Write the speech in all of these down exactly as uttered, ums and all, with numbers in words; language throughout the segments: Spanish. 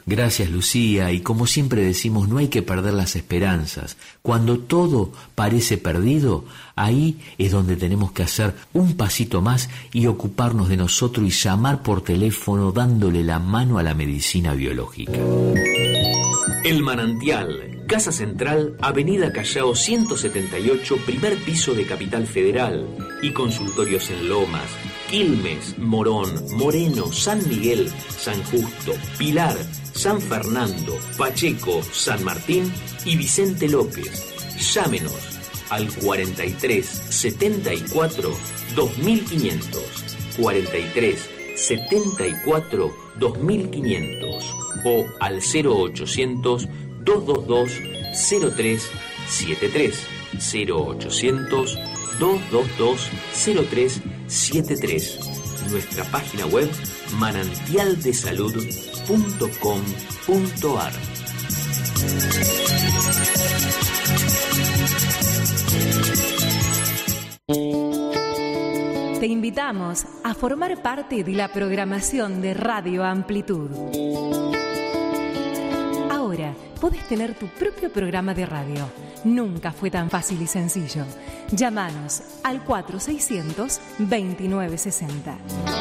Gracias, Lucía, y como siempre decimos, no hay que perder las esperanzas. Cuando todo parece perdido, ahí es donde tenemos que hacer un pasito más y ocuparnos de nosotros y llamar por teléfono dándole la mano a la medicina biológica. El Manantial, Casa Central, Avenida Callao ciento setenta y ocho, primer piso de Capital Federal, y consultorios en Lomas, Quilmes, Morón, Moreno, San Miguel, San Justo, Pilar, San Fernando, Pacheco, San Martín y Vicente López. Llámenos al cuarenta y tres setenta y cuatro dos mil quinientos, cuarenta y tres setenta y cuatro dos mil quinientos o al cero ochocientos dos dos dos cero tres siete tres, cero ochocientos dos dos dos cero tres siete tres. Nuestra página web manantial de salud punto com punto ar. Te invitamos a formar parte de la programación de Radio Amplitud. Ahora podés tener tu propio programa de radio. Nunca fue tan fácil y sencillo. Llámanos al cuatro seiscientos veintinueve sesenta.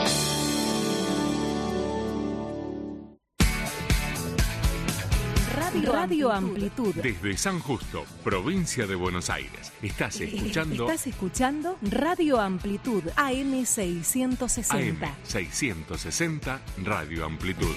Radio, Radio Amplitud. Desde San Justo, provincia de Buenos Aires. Estás escuchando... Estás escuchando Radio Amplitud, A M seiscientos sesenta. A M seiscientos sesenta, Radio Amplitud.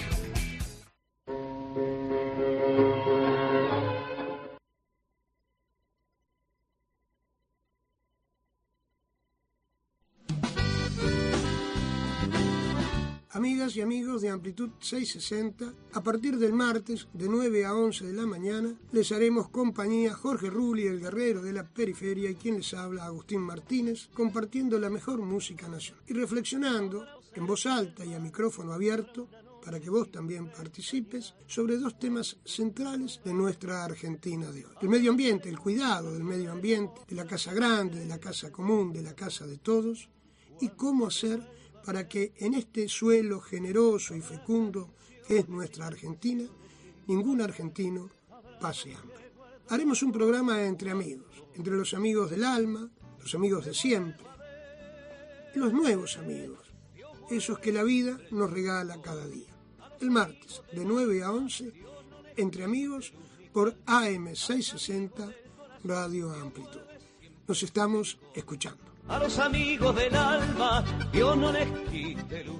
Amigas y amigos de Amplitud seiscientos sesenta, a partir del martes de nueve a once de la mañana les haremos compañía Jorge Rulli, el guerrero de la periferia, y quien les habla, Agustín Martínez, compartiendo la mejor música nacional y reflexionando en voz alta y a micrófono abierto para que vos también participes sobre dos temas centrales de nuestra Argentina de hoy: el medio ambiente, el cuidado del medio ambiente, de la casa grande, de la casa común, de la casa de todos, y cómo hacer para que en este suelo generoso y fecundo que es nuestra Argentina, ningún argentino pase hambre. Haremos un programa entre amigos, entre los amigos del alma, los amigos de siempre, y los nuevos amigos, esos que la vida nos regala cada día. El martes, de nueve a once, entre amigos, por A M seiscientos sesenta, Radio Amplitud. Nos estamos escuchando. A los amigos del alma, Dios no les quite luz.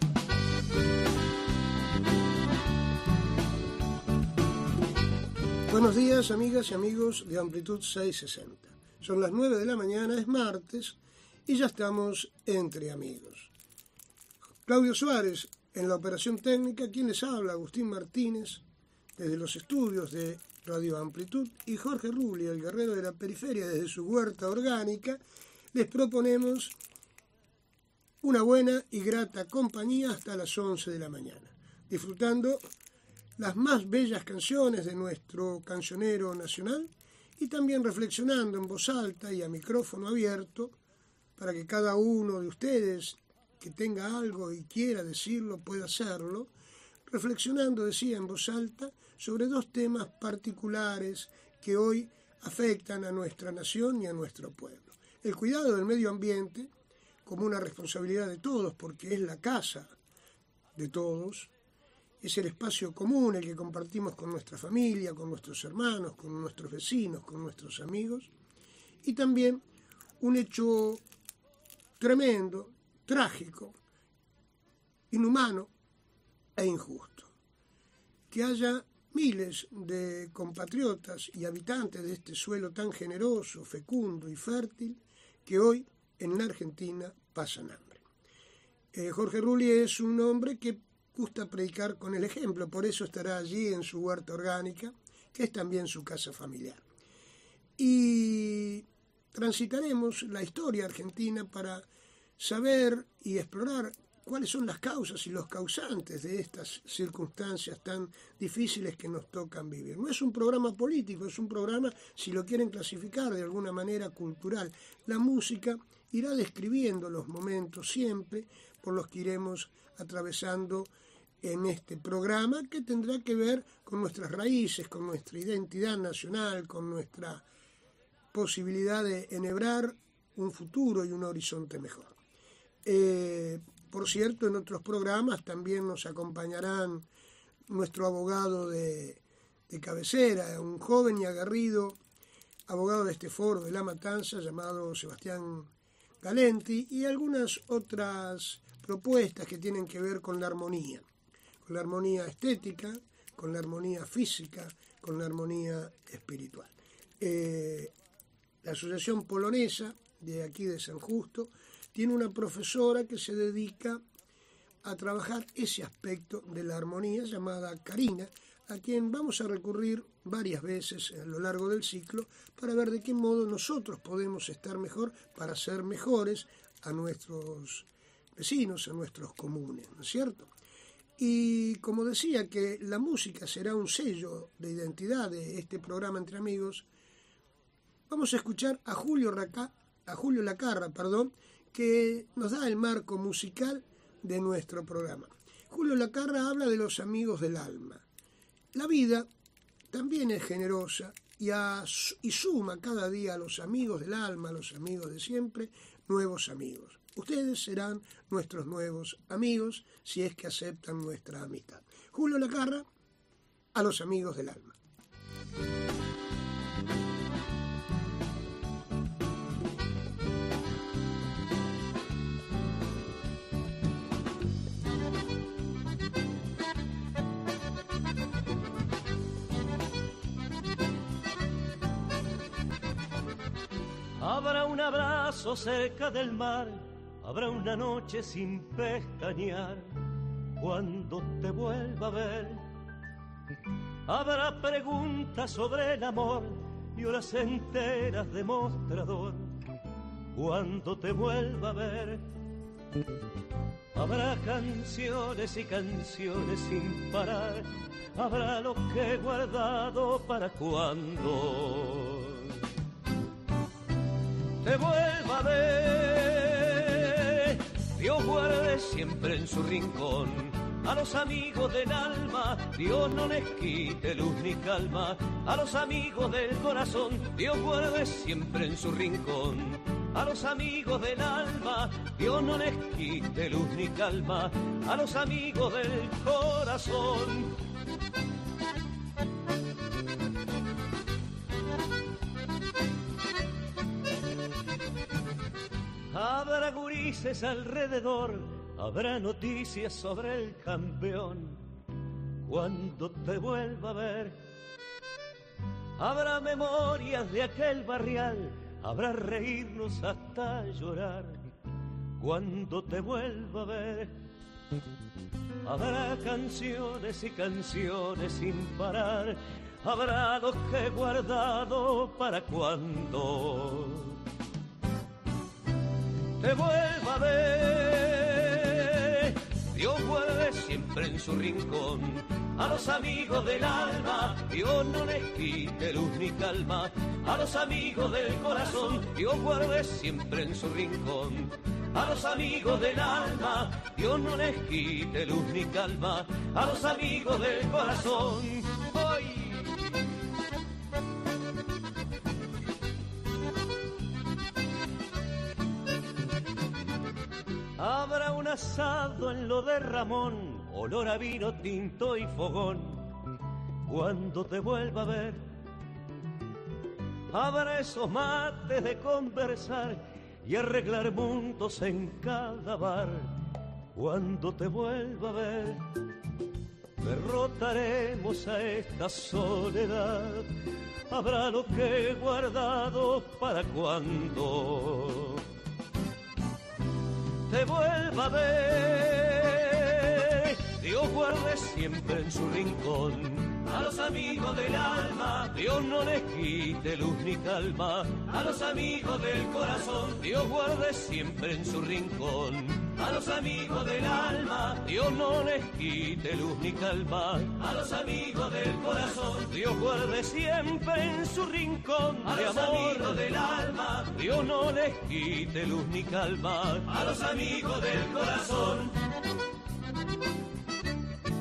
Buenos días, amigas y amigos de Amplitud seiscientos sesenta. Son las nueve de la mañana, es martes, y ya estamos entre amigos. Claudio Suárez en la operación técnica, quien les habla, Agustín Martínez, desde los estudios de Radio Amplitud, y Jorge Rulli, el guerrero de la periferia, desde su huerta orgánica. Les proponemos una buena y grata compañía hasta las once de la mañana, disfrutando las más bellas canciones de nuestro cancionero nacional y también reflexionando en voz alta y a micrófono abierto para que cada uno de ustedes que tenga algo y quiera decirlo pueda hacerlo, reflexionando, decía, en voz alta sobre dos temas particulares que hoy afectan a nuestra nación y a nuestro pueblo. El cuidado del medio ambiente como una responsabilidad de todos, porque es la casa de todos, es el espacio común, el que compartimos con nuestra familia, con nuestros hermanos, con nuestros vecinos, con nuestros amigos, y también un hecho tremendo, trágico, inhumano e injusto. Que haya miles de compatriotas y habitantes de este suelo tan generoso, fecundo y fértil, que hoy en la Argentina pasan hambre. Eh, Jorge Rulli es un hombre que gusta predicar con el ejemplo, por eso estará allí en su huerta orgánica, que es también su casa familiar. Y transitaremos la historia argentina para saber y explorar cuáles son las causas y los causantes de estas circunstancias tan difíciles que nos tocan vivir. No es un programa político, es un programa, si lo quieren clasificar de alguna manera, cultural. La música irá describiendo los momentos siempre por los que iremos atravesando en este programa que tendrá que ver con nuestras raíces, con nuestra identidad nacional, con nuestra posibilidad de enhebrar un futuro y un horizonte mejor. Eh, por cierto, en otros programas también nos acompañarán nuestro abogado de, de cabecera, un joven y aguerrido abogado de este foro de La Matanza llamado Sebastián Galenti, y algunas otras propuestas que tienen que ver con la armonía, con la armonía estética, con la armonía física, con la armonía espiritual. Eh, la Asociación Polonesa de aquí de San Justo tiene una profesora que se dedica a trabajar ese aspecto de la armonía llamada Karina, a quien vamos a recurrir varias veces a lo largo del ciclo para ver de qué modo nosotros podemos estar mejor para ser mejores a nuestros vecinos, a nuestros comunes, ¿no es cierto? Y como decía que la música será un sello de identidad de este programa Entre Amigos, vamos a escuchar a Julio, Raca, a Julio Lacarra, perdón, que nos da el marco musical de nuestro programa. Julio Lacarra habla de los amigos del alma. La vida también es generosa y, a, y suma cada día a los amigos del alma, a los amigos de siempre, nuevos amigos. Ustedes serán nuestros nuevos amigos si es que aceptan nuestra amistad. Julio Lacarra, a los amigos del alma. Habrá un abrazo cerca del mar, habrá una noche sin pestañear cuando te vuelva a ver. Habrá preguntas sobre el amor y horas enteras de mostrador cuando te vuelva a ver. Habrá canciones y canciones sin parar, habrá lo que he guardado para cuando te vuelva a ver. Dios guarde siempre en su rincón a los amigos del alma, Dios no les quite luz ni calma. A los amigos del corazón, Dios guarde siempre en su rincón. A los amigos del alma, Dios no les quite luz ni calma. A los amigos del corazón. Habrá gurises alrededor, habrá noticias sobre el campeón cuando te vuelva a ver. Habrá memorias de aquel barrial, habrá reírnos hasta llorar cuando te vuelva a ver. Habrá canciones y canciones sin parar, habrá lo que he guardado para cuando te vuelva a ver. Dios guarde siempre en su rincón a los amigos del alma, Dios no les quite luz ni calma. A los amigos del corazón, Dios guarde siempre en su rincón. A los amigos del alma, Dios no les quite luz ni calma. A los amigos del corazón, hoy. Habrá un asado en lo de Ramón, olor a vino tinto y fogón cuando te vuelva a ver. Habrá esos mates de conversar y arreglar mundos en cada bar cuando te vuelva a ver. Derrotaremos a esta soledad, habrá lo que he guardado para cuando te vuelva a ver. Dios guarde siempre en su rincón a los amigos del alma, Dios no les quite luz ni calma. A los amigos del corazón, Dios guarde siempre en su rincón. A los amigos del alma, Dios no les quite luz ni calma. A los amigos del corazón, Dios guarde siempre en su rincón. A los amigos del alma, Dios no les quite luz ni calma. A los amigos del corazón.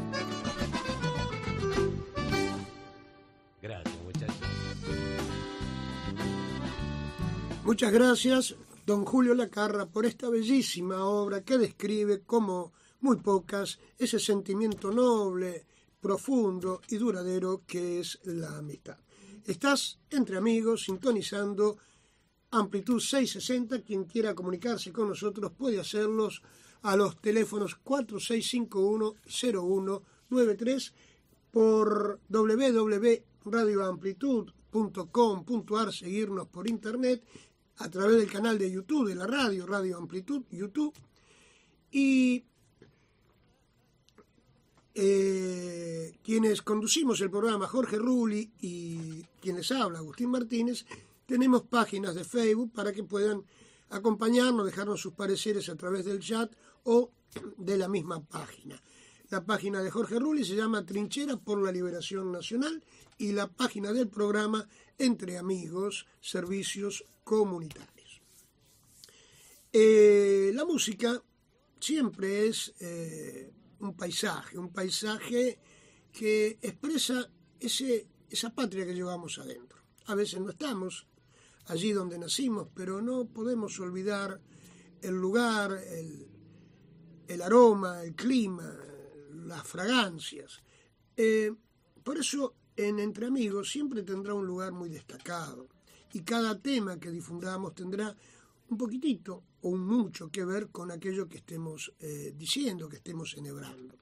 Muchas gracias, don Julio Lacarra, por esta bellísima obra que describe como muy pocas ese sentimiento noble, profundo y duradero que es la amistad. Estás entre amigos sintonizando Amplitud seiscientos sesenta. Quien quiera comunicarse con nosotros puede hacerlos a los teléfonos cuatro seis cinco uno cero uno nueve tres, por doble u doble u doble u punto radio amplitud punto com punto a r, seguirnos por internet a través del canal de YouTube de la radio, Radio Amplitud, YouTube, y eh, quienes conducimos el programa, Jorge Rulli, y quienes habla, Agustín Martínez, tenemos páginas de Facebook para que puedan acompañarnos, dejarnos sus pareceres a través del chat o de la misma página. La página de Jorge Rulli se llama Trinchera por la Liberación Nacional y la página del programa Entre Amigos, Servicios Comunitarios. Eh, la música siempre es eh, un paisaje, un paisaje que expresa ese, esa patria que llevamos adentro. A veces no estamos allí donde nacimos, pero no podemos olvidar el lugar, el, el aroma, el clima, las fragancias. Eh, por eso en Entre Amigos siempre tendrá un lugar muy destacado y cada tema que difundamos tendrá un poquitito o un mucho que ver con aquello que estemos eh, diciendo, que estemos celebrando.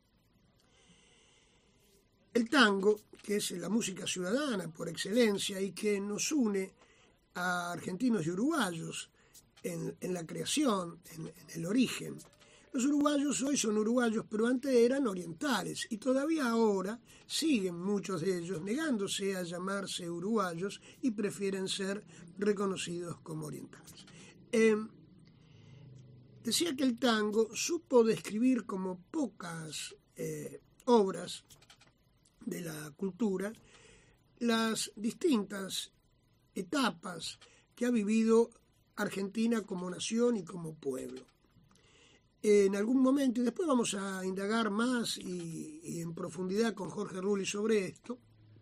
El tango, que es la música ciudadana por excelencia y que nos une a argentinos y uruguayos en, en la creación, en, en el origen. Los uruguayos hoy son uruguayos, pero antes eran orientales y todavía ahora siguen muchos de ellos negándose a llamarse uruguayos y prefieren ser reconocidos como orientales. Eh, decía que el tango supo describir como pocas eh, obras de la cultura las distintas etapas que ha vivido Argentina como nación y como pueblo. En algún momento, y después vamos a indagar más y, y en profundidad con Jorge Rulli sobre esto,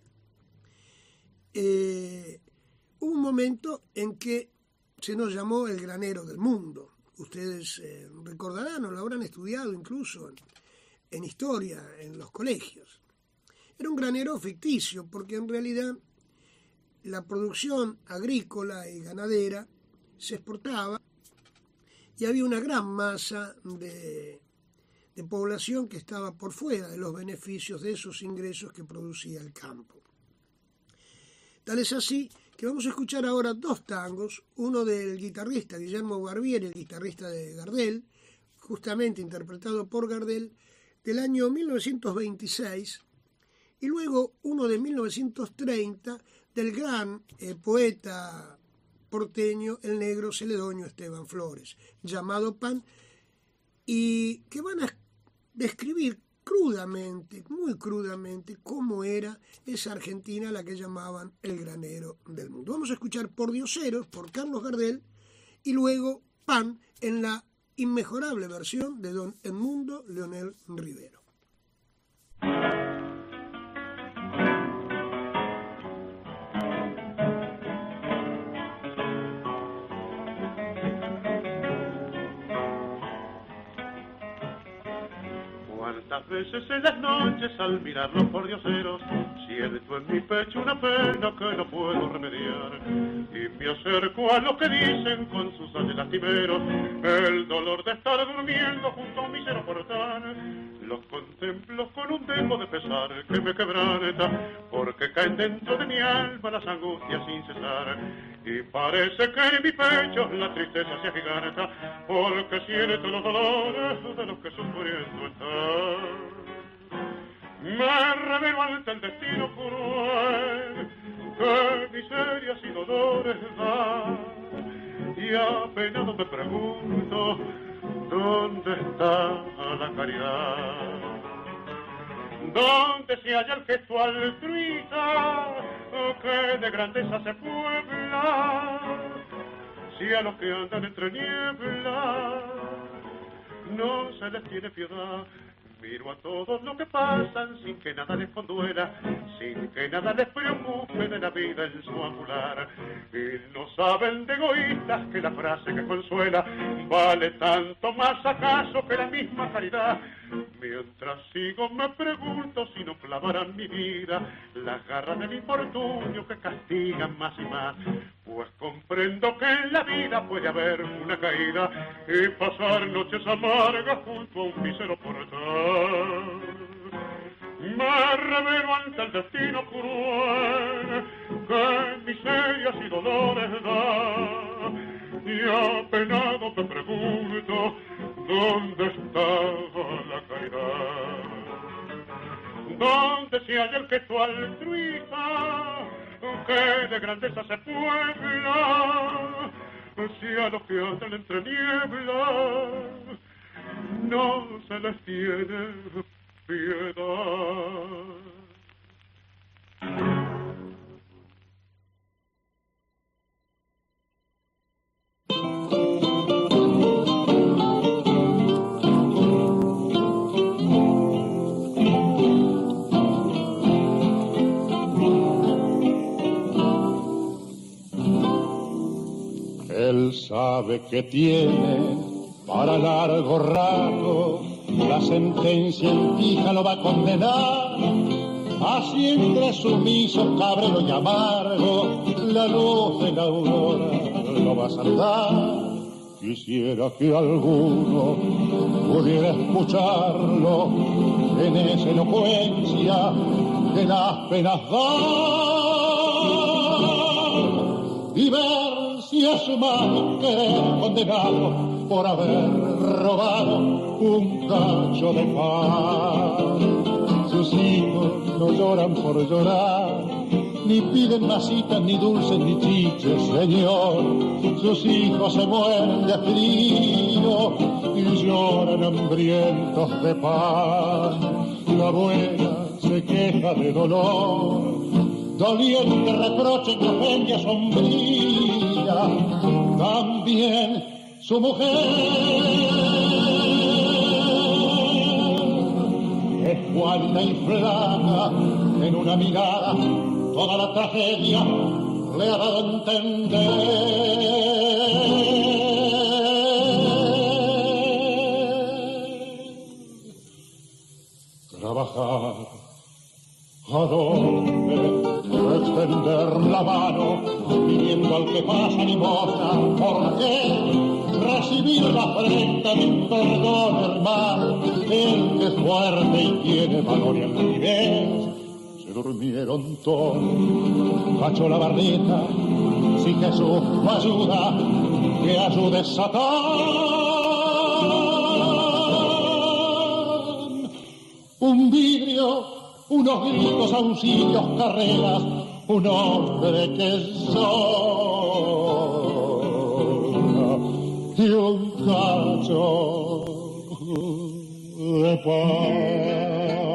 eh, hubo un momento en que se nos llamó el granero del mundo. Ustedes eh, recordarán o lo habrán estudiado incluso en, en historia, en los colegios. Era un granero ficticio porque en realidad la producción agrícola y ganadera se exportaba y había una gran masa de, de población que estaba por fuera de los beneficios de esos ingresos que producía el campo. Tal es así que vamos a escuchar ahora dos tangos, uno del guitarrista Guillermo Barbieri, el guitarrista de Gardel, justamente interpretado por Gardel, del año mil novecientos veintiséis, y luego uno de mil novecientos treinta del gran eh, poeta porteño, el negro celedoño Esteban Flores, llamado Pan, y que van a describir crudamente, muy crudamente, cómo era esa Argentina a la que llamaban el granero del mundo. Vamos a escuchar Por Dioseros, por Carlos Gardel, y luego Pan en la inmejorable versión de don Edmundo Leonel Rivero. Cuántas veces en las noches al mirar los pordioseros siento en mi pecho una pena que no puedo remediar y me acerco a lo que dicen con sus años lastimeros, el dolor de estar durmiendo junto a un misero portal. Los contemplo con un dejo de pesar que me quebranta porque caen dentro de mi alma las angustias sin cesar y parece que en mi pecho la tristeza se agiganta porque siento los dolores de los que sufriendo están. Me revelo ante el destino cruel que miserias y dolores da y apenado me pregunto ¿dónde está la caridad? ¿Dónde se halla el gesto altruista que de grandeza se puebla? Si a los que andan entre nieblas no se les tiene piedad, Miro a todos los que pasan sin que nada les conduela, sin que nada les preocupe de la vida en su angular. Y no saben de egoístas que la frase que consuela vale tanto más acaso que la misma caridad. Mientras sigo me pregunto si no clavarán mi vida las garras del infortunio que castigan más y más. Pues comprendo que en la vida puede haber una caída y pasar noches amargas junto a un mísero portal. Me revelo ante el destino cruel que miserias y dolores da, y apenado me pregunto ¿dónde está la caridad? ¿Dónde se halla el gesto altruista que de grandeza se puebla? Si a los que andan entre nieblas no se les tiene piedad. Él sabe que tiene para largo rato, la sentencia en fija lo va a condenar. Así entre sumiso, cabrero y amargo, la luz de la aurora lo va a saludar. Quisiera que alguno pudiera escucharlo en esa elocuencia que las penas da y ver si es humano querer condenado por haber robado un cacho de pan. Sus hijos no lloran por llorar, ni piden masitas, ni dulces, ni chiches, señor. Sus hijos se mueren de frío y lloran hambrientos de pan. La abuela se queja de dolor, doliente reproche que ofende a sombría. También su mujer es cualita y flaca, en una mirada toda la tragedia le ha dado a entender. Trabajar, ¿a dónde? Extender la mano pidiendo al que pasa limosna. ¿Por qué? Recibir la afrenta de un perdón, hermano. El que es fuerte y tiene valor y altivez. Se durmieron todos, cachó la barrita. Si Jesús no ayuda, que ayude Satán. Un vidrio, unos gritos, auxilios, carreras, un hombre que llora y un cacho de pan.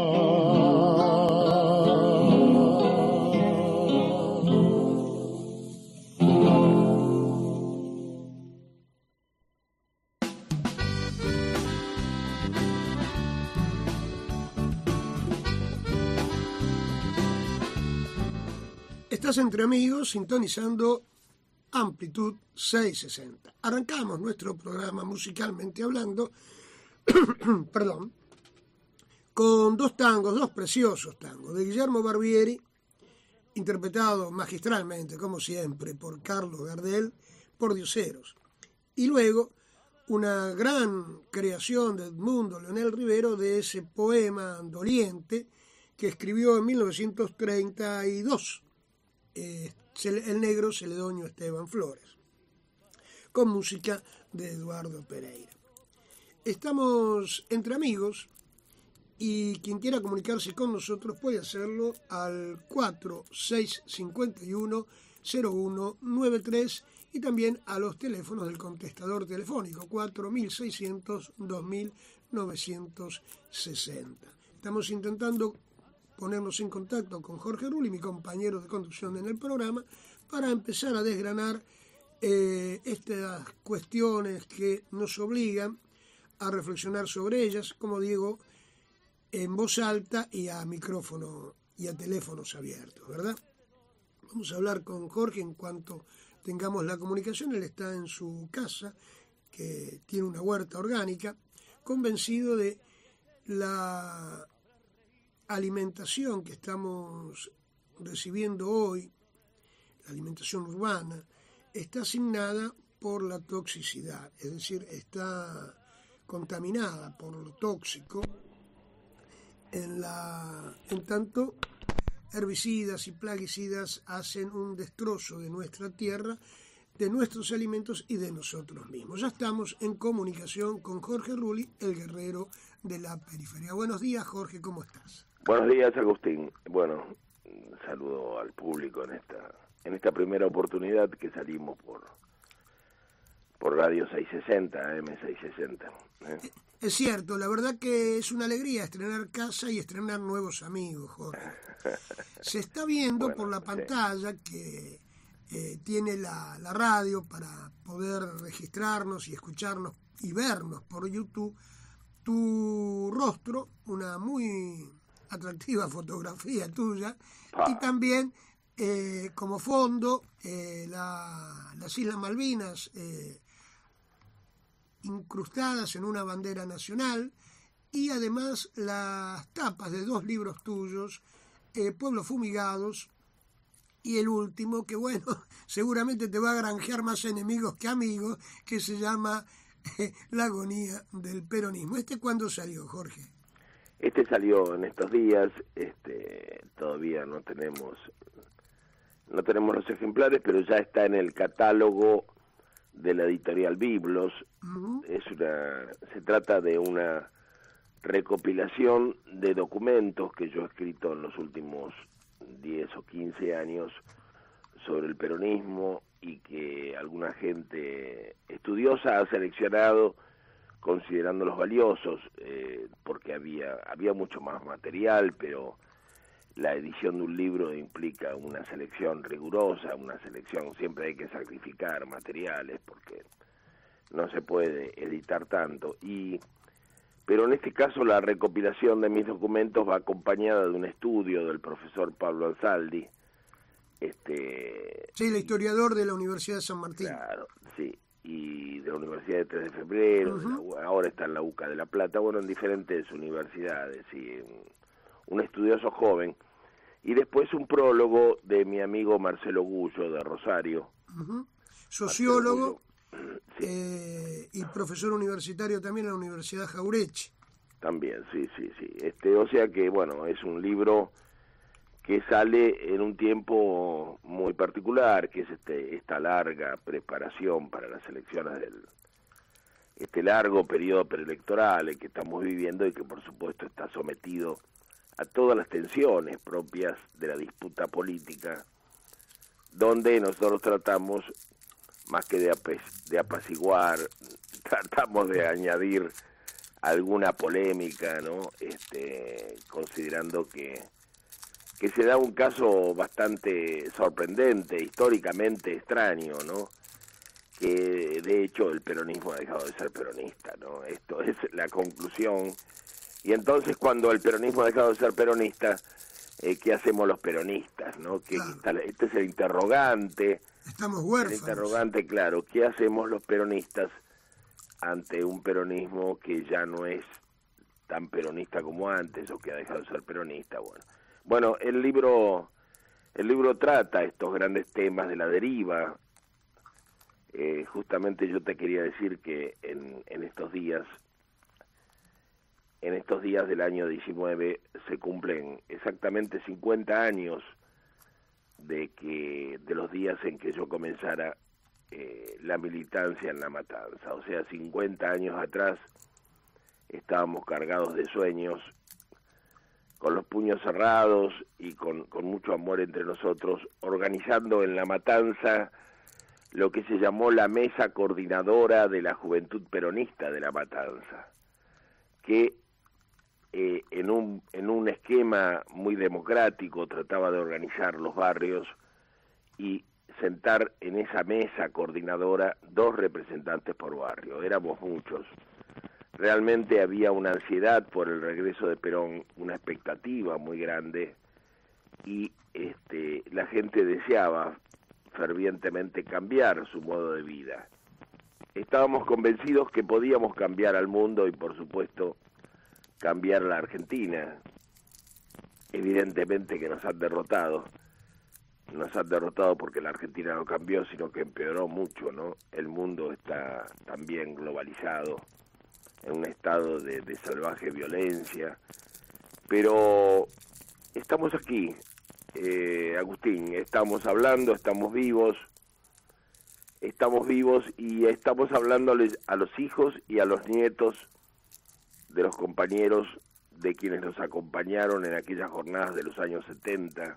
Estás entre amigos sintonizando Amplitud seiscientos sesenta. Arrancamos nuestro programa musicalmente hablando, perdón, con dos tangos, dos preciosos tangos, de Guillermo Barbieri, interpretado magistralmente, como siempre, por Carlos Gardel, por Dioseros. Y luego una gran creación de Edmundo Leonel Rivero de ese poema doliente que escribió en mil novecientos treinta y dos. Eh, el negro Celedonio Esteban Flores, con música de Eduardo Pereira. Estamos entre amigos y quien quiera comunicarse con nosotros puede hacerlo al cuatro seis cinco uno cero uno nueve tres y también a los teléfonos del contestador telefónico cuatro mil seiscientos dos mil novecientos sesenta. Estamos intentando ponernos en contacto con Jorge Rulli, mi compañero de conducción en el programa, para empezar a desgranar eh, estas cuestiones que nos obligan a reflexionar sobre ellas. Como digo, en voz alta y a micrófono y a teléfonos abiertos, ¿verdad? Vamos a hablar con Jorge en cuanto tengamos la comunicación. Él está en su casa, que tiene una huerta orgánica, convencido de la alimentación que estamos recibiendo hoy, la alimentación urbana, está asignada por la toxicidad, es decir, está contaminada por lo tóxico, en, la, en tanto herbicidas y plaguicidas hacen un destrozo de nuestra tierra, de nuestros alimentos y de nosotros mismos. Ya estamos en comunicación con Jorge Rulli, el guerrero de la periferia. Buenos días, Jorge, ¿cómo estás? Buenos días, Agustín. Bueno, saludo al público en esta en esta primera oportunidad que salimos por por Radio seiscientos sesenta, A M seiscientos sesenta. ¿eh? Es cierto, la verdad que es una alegría estrenar casa y estrenar nuevos amigos, Jorge. Se está viendo bueno, por la pantalla sí. que eh, tiene la, la radio para poder registrarnos y escucharnos y vernos por YouTube, tu rostro, una muy atractiva fotografía tuya, ah. y también eh, como fondo eh, la, las Islas Malvinas eh, incrustadas en una bandera nacional, y además las tapas de dos libros tuyos, eh, Pueblos Fumigados, y el último, que bueno, seguramente te va a granjear más enemigos que amigos, que se llama eh, La agonía del peronismo. ¿Este cuándo salió, Jorge? Este salió en estos días, este todavía no tenemos no tenemos los ejemplares, pero ya está en el catálogo de la editorial Biblos. Uh-huh. Es una se trata de una recopilación de documentos que yo he escrito en los últimos diez o quince años sobre el peronismo y que alguna gente estudiosa ha seleccionado considerándolos valiosos, eh, porque había había mucho más material, pero la edición de un libro implica una selección rigurosa, una selección, siempre hay que sacrificar materiales porque no se puede editar tanto, y pero en este caso la recopilación de mis documentos va acompañada de un estudio del profesor Pablo Ansaldi. Este, sí, el historiador de la Universidad de San Martín. Claro, sí, y de la Universidad de tres de febrero, uh-huh. la, ahora está en la U C A de La Plata, bueno, en diferentes universidades, y un, un estudioso joven, y después un prólogo de mi amigo Marcelo Gullo, de Rosario. Uh-huh. Sociólogo. Sí. Eh, y profesor universitario también en la Universidad Jaureche. También, sí, sí, sí. Este, o sea que, bueno, es un libro que sale en un tiempo muy particular, que es este esta larga preparación para las elecciones del este largo periodo preelectoral que estamos viviendo y que por supuesto está sometido a todas las tensiones propias de la disputa política, donde nosotros tratamos más que de, ap- de apaciguar, tratamos de añadir alguna polémica, ¿no? Este, considerando que que se da un caso bastante sorprendente, históricamente extraño, ¿no? Que de hecho el peronismo ha dejado de ser peronista, ¿no? Esto es la conclusión. Y entonces cuando el peronismo ha dejado de ser peronista, eh, ¿qué hacemos los peronistas, no? Que claro. Este es el interrogante. Estamos huérfanos. El interrogante, claro, ¿qué hacemos los peronistas ante un peronismo que ya no es tan peronista como antes o que ha dejado de ser peronista? Bueno, bueno, el libro el libro trata estos grandes temas de la deriva. Eh, justamente yo te quería decir que en, en estos días en estos días del año diecinueve se cumplen exactamente cincuenta años de que de los días en que yo comenzara eh, la militancia en La Matanza. O sea, cincuenta años atrás estábamos cargados de sueños, con los puños cerrados y con, con mucho amor entre nosotros, organizando en La Matanza lo que se llamó la Mesa Coordinadora de la Juventud Peronista de La Matanza, que eh, en un en un esquema muy democrático trataba de organizar los barrios y sentar en esa mesa coordinadora dos representantes por barrio. Éramos muchos realmente había una ansiedad por el regreso de Perón, una expectativa muy grande, y este, la gente deseaba fervientemente cambiar su modo de vida. Estábamos convencidos que podíamos cambiar al mundo y, por supuesto, cambiar la Argentina. Evidentemente que nos han derrotado. Nos han derrotado porque la Argentina no cambió, sino que empeoró mucho, ¿no? El mundo está también globalizado, en un estado de, de salvaje violencia. Pero estamos aquí, eh, Agustín, estamos hablando, estamos vivos, estamos vivos y estamos hablándoles a los hijos y a los nietos de los compañeros de quienes nos acompañaron en aquellas jornadas de los años setenta,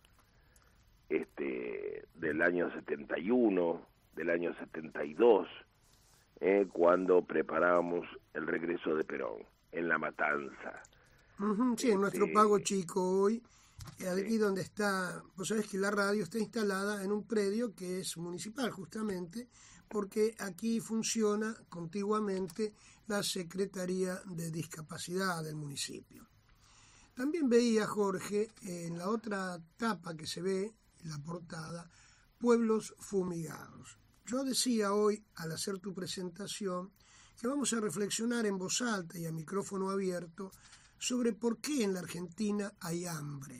este, del año setenta y uno, del año setenta y dos, eh, cuando preparábamos el regreso de Perón, en La Matanza. Uh-huh, sí, en nuestro Pago Chico hoy, aquí donde está, vos sabés que la radio está instalada en un predio que es municipal justamente, porque aquí funciona contiguamente la Secretaría de Discapacidad del municipio. También veía, Jorge, en la otra tapa que se ve, en la portada, Pueblos Fumigados. Yo decía hoy, al hacer tu presentación, que vamos a reflexionar en voz alta y a micrófono abierto sobre por qué en la Argentina hay hambre,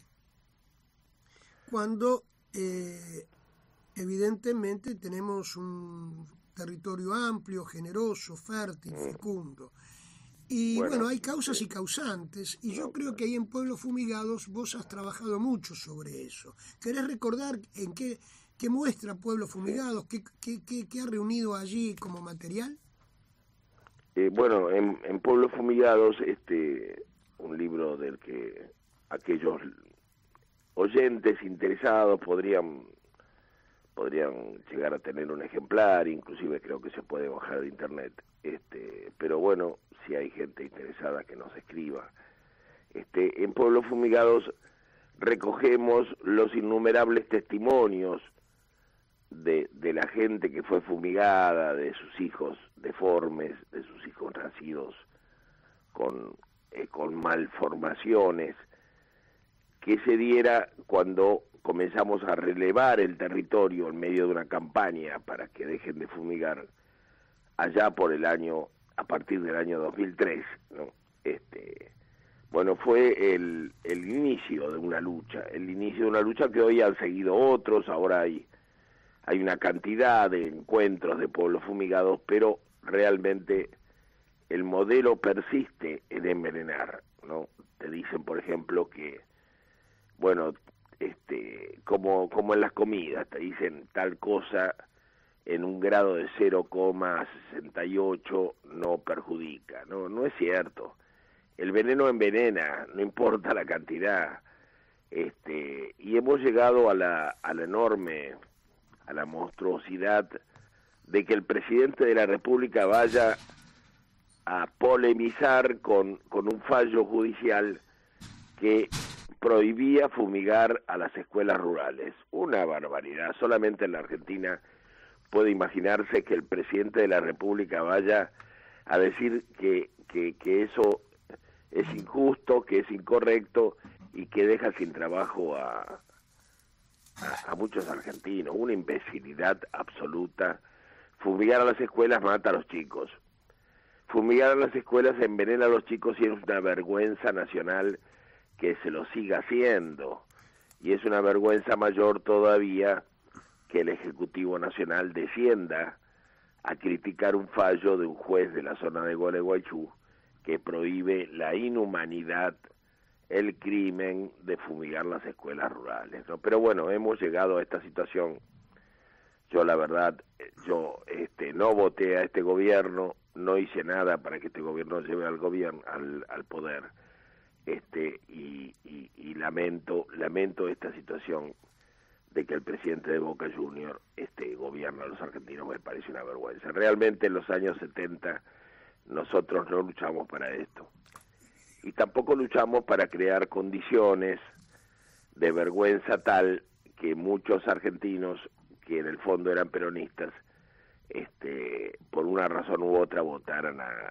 cuando eh, evidentemente tenemos un territorio amplio, generoso, fértil, fecundo. Y bueno, bueno hay causas y causantes, y yo creo que ahí en Pueblos Fumigados vos has trabajado mucho sobre eso. ¿Querés recordar en qué, qué muestra Pueblos Fumigados, qué, qué, qué, qué ha reunido allí como material? Eh, bueno, en, en Pueblos Fumigados, este, un libro del que aquellos oyentes interesados podrían podrían llegar a tener un ejemplar, inclusive creo que se puede bajar de internet, este, pero bueno, si hay gente interesada que nos escriba. Este, en Pueblos Fumigados recogemos los innumerables testimonios de, de la gente que fue fumigada, de sus hijos deformes, de sus hijos nacidos con, eh, con malformaciones, que se diera cuando comenzamos a relevar el territorio en medio de una campaña para que dejen de fumigar allá por el año, a partir del año dos mil tres, ¿no? Este, bueno, fue el, el inicio de una lucha, el inicio de una lucha que hoy han seguido otros, ahora hay, hay una cantidad de encuentros de pueblos fumigados, pero realmente el modelo persiste en envenenar, ¿no? Te dicen, por ejemplo, que, bueno, este, como, como en las comidas, te dicen tal cosa en un grado de cero coma sesenta y ocho no perjudica, no, no es cierto. El veneno envenena, no importa la cantidad, este, y hemos llegado a la, a la enorme, a la monstruosidad de que el presidente de la República vaya a polemizar con, con un fallo judicial que prohibía fumigar a las escuelas rurales. Una barbaridad. Solamente en la Argentina puede imaginarse que el presidente de la República vaya a decir que, que, que eso es injusto, que es incorrecto y que deja sin trabajo a, a, a muchos argentinos. Una imbecilidad absoluta. Fumigar a las escuelas mata a los chicos. Fumigar a las escuelas envenena a los chicos y es una vergüenza nacional que se lo siga haciendo, y es una vergüenza mayor todavía que el Ejecutivo Nacional descienda a criticar un fallo de un juez de la zona de Gualeguaychú que prohíbe la inhumanidad, el crimen de fumigar las escuelas rurales, ¿no? Pero bueno, hemos llegado a esta situación. Yo la verdad, yo este no voté a este gobierno, no hice nada para que este gobierno lleve al gobierno al, al poder. Este y, y, y lamento lamento esta situación de que el presidente de Boca Juniors este gobierna a los argentinos. Me parece una vergüenza. Realmente en los años setenta nosotros no luchamos para esto y tampoco luchamos para crear condiciones de vergüenza tal que muchos argentinos que en el fondo eran peronistas este por una razón u otra votaran a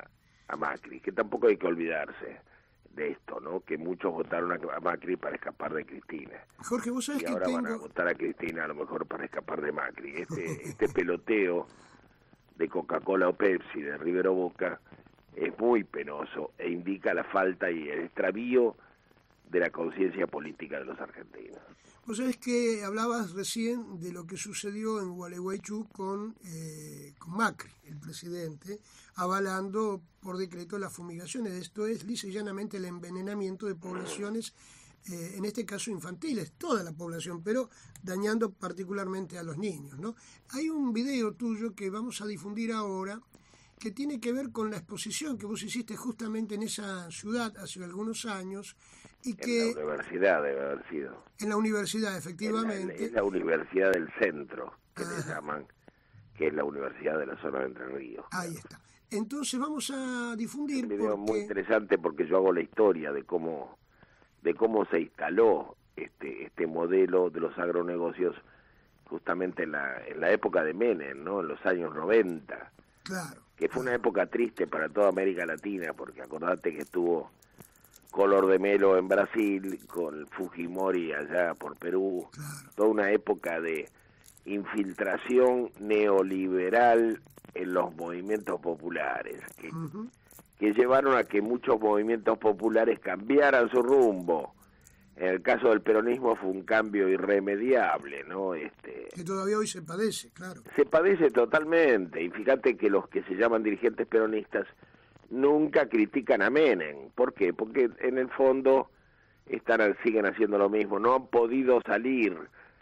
a Macri, que tampoco hay que olvidarse de esto, ¿no? Que muchos votaron a Macri para escapar de Cristina. Jorge, vos sabés y que ahora tengo... van a votar a Cristina a lo mejor para escapar de Macri. Este, este peloteo de Coca-Cola o Pepsi, de River o Boca, es muy penoso e indica la falta y el extravío de la conciencia política de los argentinos. Vos sabés que hablabas recién de lo que sucedió en Gualeguaychú con, eh, con Macri, el presidente, avalando por decreto las fumigaciones. Esto es lisa y llanamente el envenenamiento de poblaciones, eh, en este caso infantiles, toda la población, pero dañando particularmente a los niños, ¿no? Hay un video tuyo que vamos a difundir ahora que tiene que ver con la exposición que vos hiciste justamente en esa ciudad hace algunos años y que... En la universidad debe haber sido. En la universidad, efectivamente. Es la, la universidad del centro, que le llaman, que es la universidad de la zona de Entre Ríos. Ahí está. Entonces vamos a difundir... Un video porque... muy interesante porque yo hago la historia de cómo de cómo se instaló este este modelo de los agronegocios justamente en la, en la época de Menem, ¿no? En los años noventa. Claro. Que fue una época triste para toda América Latina, porque acordate que estuvo Collor de Mello en Brasil, con Fujimori allá por Perú, claro. Toda una época de infiltración neoliberal en los movimientos populares, que, uh-huh. que llevaron a que muchos movimientos populares cambiaran su rumbo. En el caso del peronismo fue un cambio irremediable, ¿no? Este, que todavía hoy se padece, claro. Se padece totalmente, y fíjate que los que se llaman dirigentes peronistas nunca critican a Menem. ¿Por qué? Porque en el fondo están siguen haciendo lo mismo, no han podido salir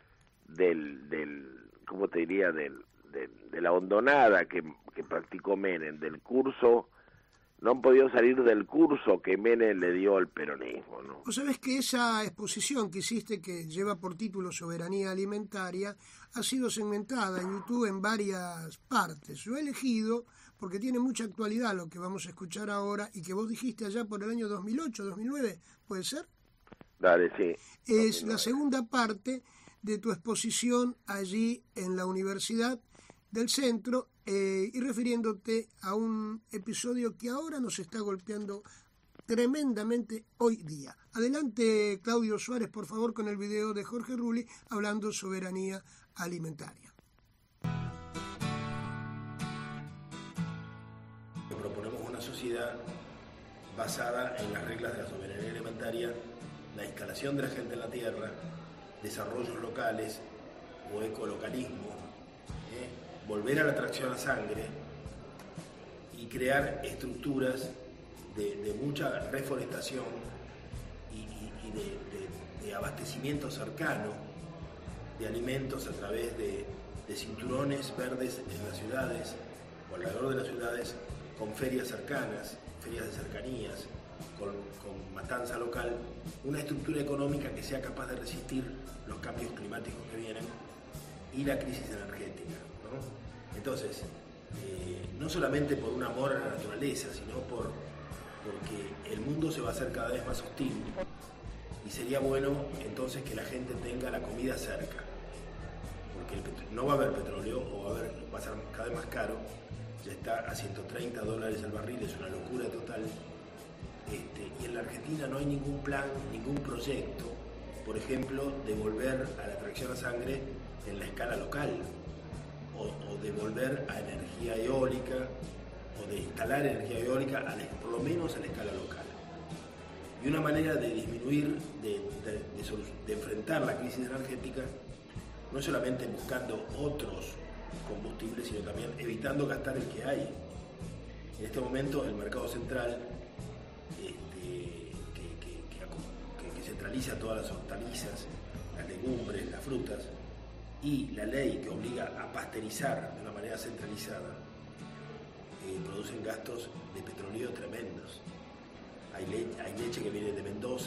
del, del ¿cómo te diría? Del, del, de la hondonada que, que practicó Menem, del curso... No han podido salir del curso que Menem le dio al peronismo, ¿no? Vos sabés que esa exposición que hiciste, que lleva por título Soberanía Alimentaria, ha sido segmentada en YouTube en varias partes. Yo he elegido, porque tiene mucha actualidad lo que vamos a escuchar ahora, y que vos dijiste allá por el año dos mil ocho, dos mil nueve, ¿puede ser? Dale, sí. Es dos mil nueve. La segunda parte de tu exposición allí en la Universidad del Centro, eh, y refiriéndote a un episodio que ahora nos está golpeando tremendamente hoy día. Adelante, Claudio Suárez, por favor, con el video de Jorge Rulli hablando soberanía alimentaria. Proponemos una sociedad basada en las reglas de la soberanía alimentaria, la instalación de la gente en la tierra, desarrollos locales o ecolocalismo, ¿eh? volver a la tracción a sangre y crear estructuras de, de mucha reforestación y, y, y de, de, de abastecimiento cercano de alimentos a través de, de cinturones verdes en las ciudades o alrededor de las ciudades, con ferias cercanas, ferias de cercanías, con, con matanza local, una estructura económica que sea capaz de resistir los cambios climáticos que vienen y la crisis energética, ¿no? Entonces, eh, no solamente por un amor a la naturaleza, sino por porque el mundo se va a hacer cada vez más hostil y sería bueno entonces que la gente tenga la comida cerca, porque el petro- no va a haber petróleo o va a, haber, va a ser cada vez más caro, ya está a ciento treinta dólares el barril, es una locura total, este, y en la Argentina no hay ningún plan, ningún proyecto, por ejemplo, de volver a la tracción a sangre en la escala local, o, o de volver a energía eólica, o de instalar energía eólica, a la, por lo menos a la escala local. Y una manera de disminuir, de, de, de, de enfrentar la crisis energética, no es solamente buscando otros combustibles, sino también evitando gastar el que hay. En este momento el mercado central, este, que, que, que, que centraliza todas las hortalizas, las legumbres, las frutas, y la ley que obliga a pasteurizar de una manera centralizada, eh, producen gastos de petróleo tremendos. Hay, le hay leche que viene de Mendoza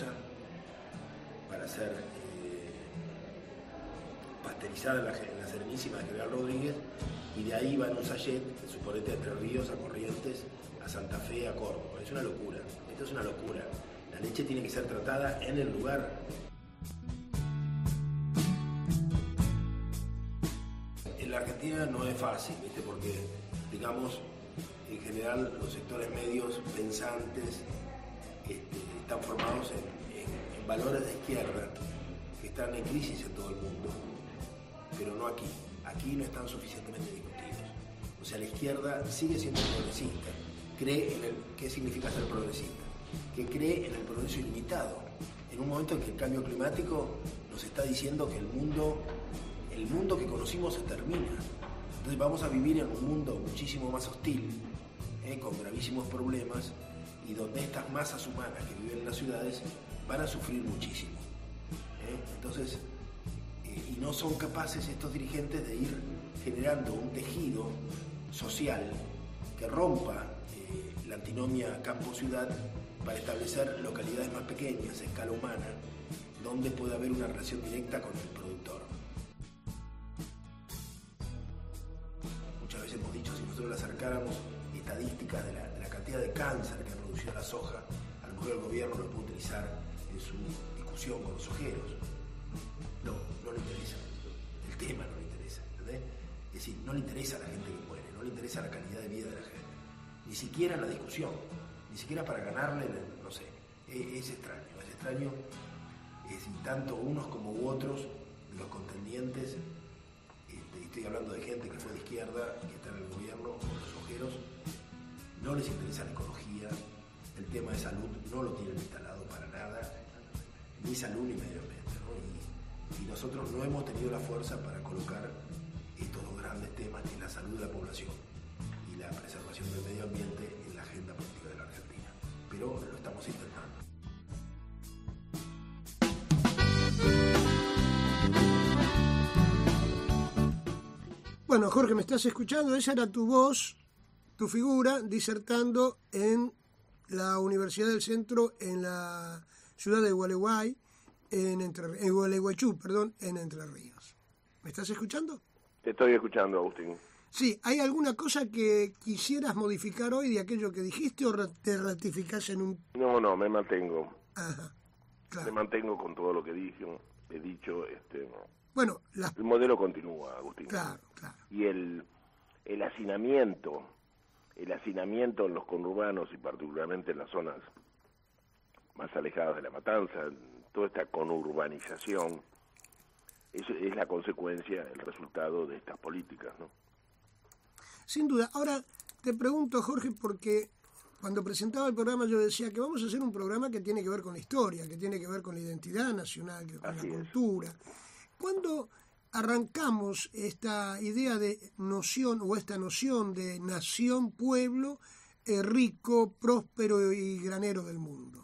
para ser eh, pasteurizada en la, en la Serenísima de General Rodríguez, y de ahí va en un sachet, suponete, de Entre Ríos a Corrientes, a Santa Fe, a Córdoba. Es una locura, esto es una locura. La leche tiene que ser tratada en el lugar. En la Argentina no es fácil, ¿viste? Porque, digamos, en general los sectores medios pensantes este, están formados en, en, en valores de izquierda que están en crisis en todo el mundo, pero no aquí. Aquí no están suficientemente discutidos. O sea, la izquierda sigue siendo progresista, cree en el, ¿qué significa ser progresista? Que cree en el progreso ilimitado, en un momento en que el cambio climático nos está diciendo que el mundo, el mundo que conocimos se termina. Entonces vamos a vivir en un mundo muchísimo más hostil, eh, con gravísimos problemas, y donde estas masas humanas que viven en las ciudades van a sufrir muchísimo. Eh. Entonces, eh, y no son capaces estos dirigentes de ir generando un tejido social que rompa eh, la antinomia campo-ciudad para establecer localidades más pequeñas, a escala humana, donde pueda haber una relación directa con el productor. Muchas veces hemos dicho, si nosotros le acercáramos estadísticas de la, de la cantidad de cáncer que ha producido la soja, a lo mejor el gobierno lo puede utilizar en su discusión con los sojeros. No, no le interesa. El tema no le interesa, ¿entendés? Es decir, no le interesa a la gente que muere, no le interesa la calidad de vida de la gente, ni siquiera la discusión, ni siquiera para ganarle, no sé, es, es extraño, es extraño, es, y tanto unos como otros de los contendientes, este, estoy hablando de gente que fue de izquierda, que está en el gobierno, o los ojeros, no les interesa la ecología, el tema de salud no lo tienen instalado para nada, ni salud ni medio ambiente, ¿no? Y, y nosotros no hemos tenido la fuerza para colocar estos dos grandes temas, que es la salud de la población y la preservación del medio ambiente, en la agenda política de la Argentina. Pero lo estamos intentando. Bueno, Jorge, ¿me estás escuchando? Esa era tu voz, tu figura, disertando en la Universidad del Centro, en la ciudad de Gualeguay, en, Entre, en Gualeguaychú, perdón, en Entre Ríos. ¿Me estás escuchando? Te estoy escuchando, Agustín. Sí, ¿hay alguna cosa que quisieras modificar hoy de aquello que dijiste o te ratificás en un...? No, no, me mantengo. Ajá, claro. Me mantengo con todo lo que dije, he dicho. Este, bueno, las... el modelo continúa, Agustín. Claro, claro. Y el, el hacinamiento, el hacinamiento en los conurbanos y particularmente en las zonas más alejadas de La Matanza, toda esta conurbanización, es, es la consecuencia, el resultado de estas políticas, ¿no? Sin duda. Ahora, te pregunto, Jorge, porque cuando presentaba el programa yo decía que vamos a hacer un programa que tiene que ver con la historia, que tiene que ver con la identidad nacional, que con Así la es. cultura. ¿Cuándo arrancamos esta idea de noción, o esta noción de nación, pueblo, eh, rico, próspero y granero del mundo?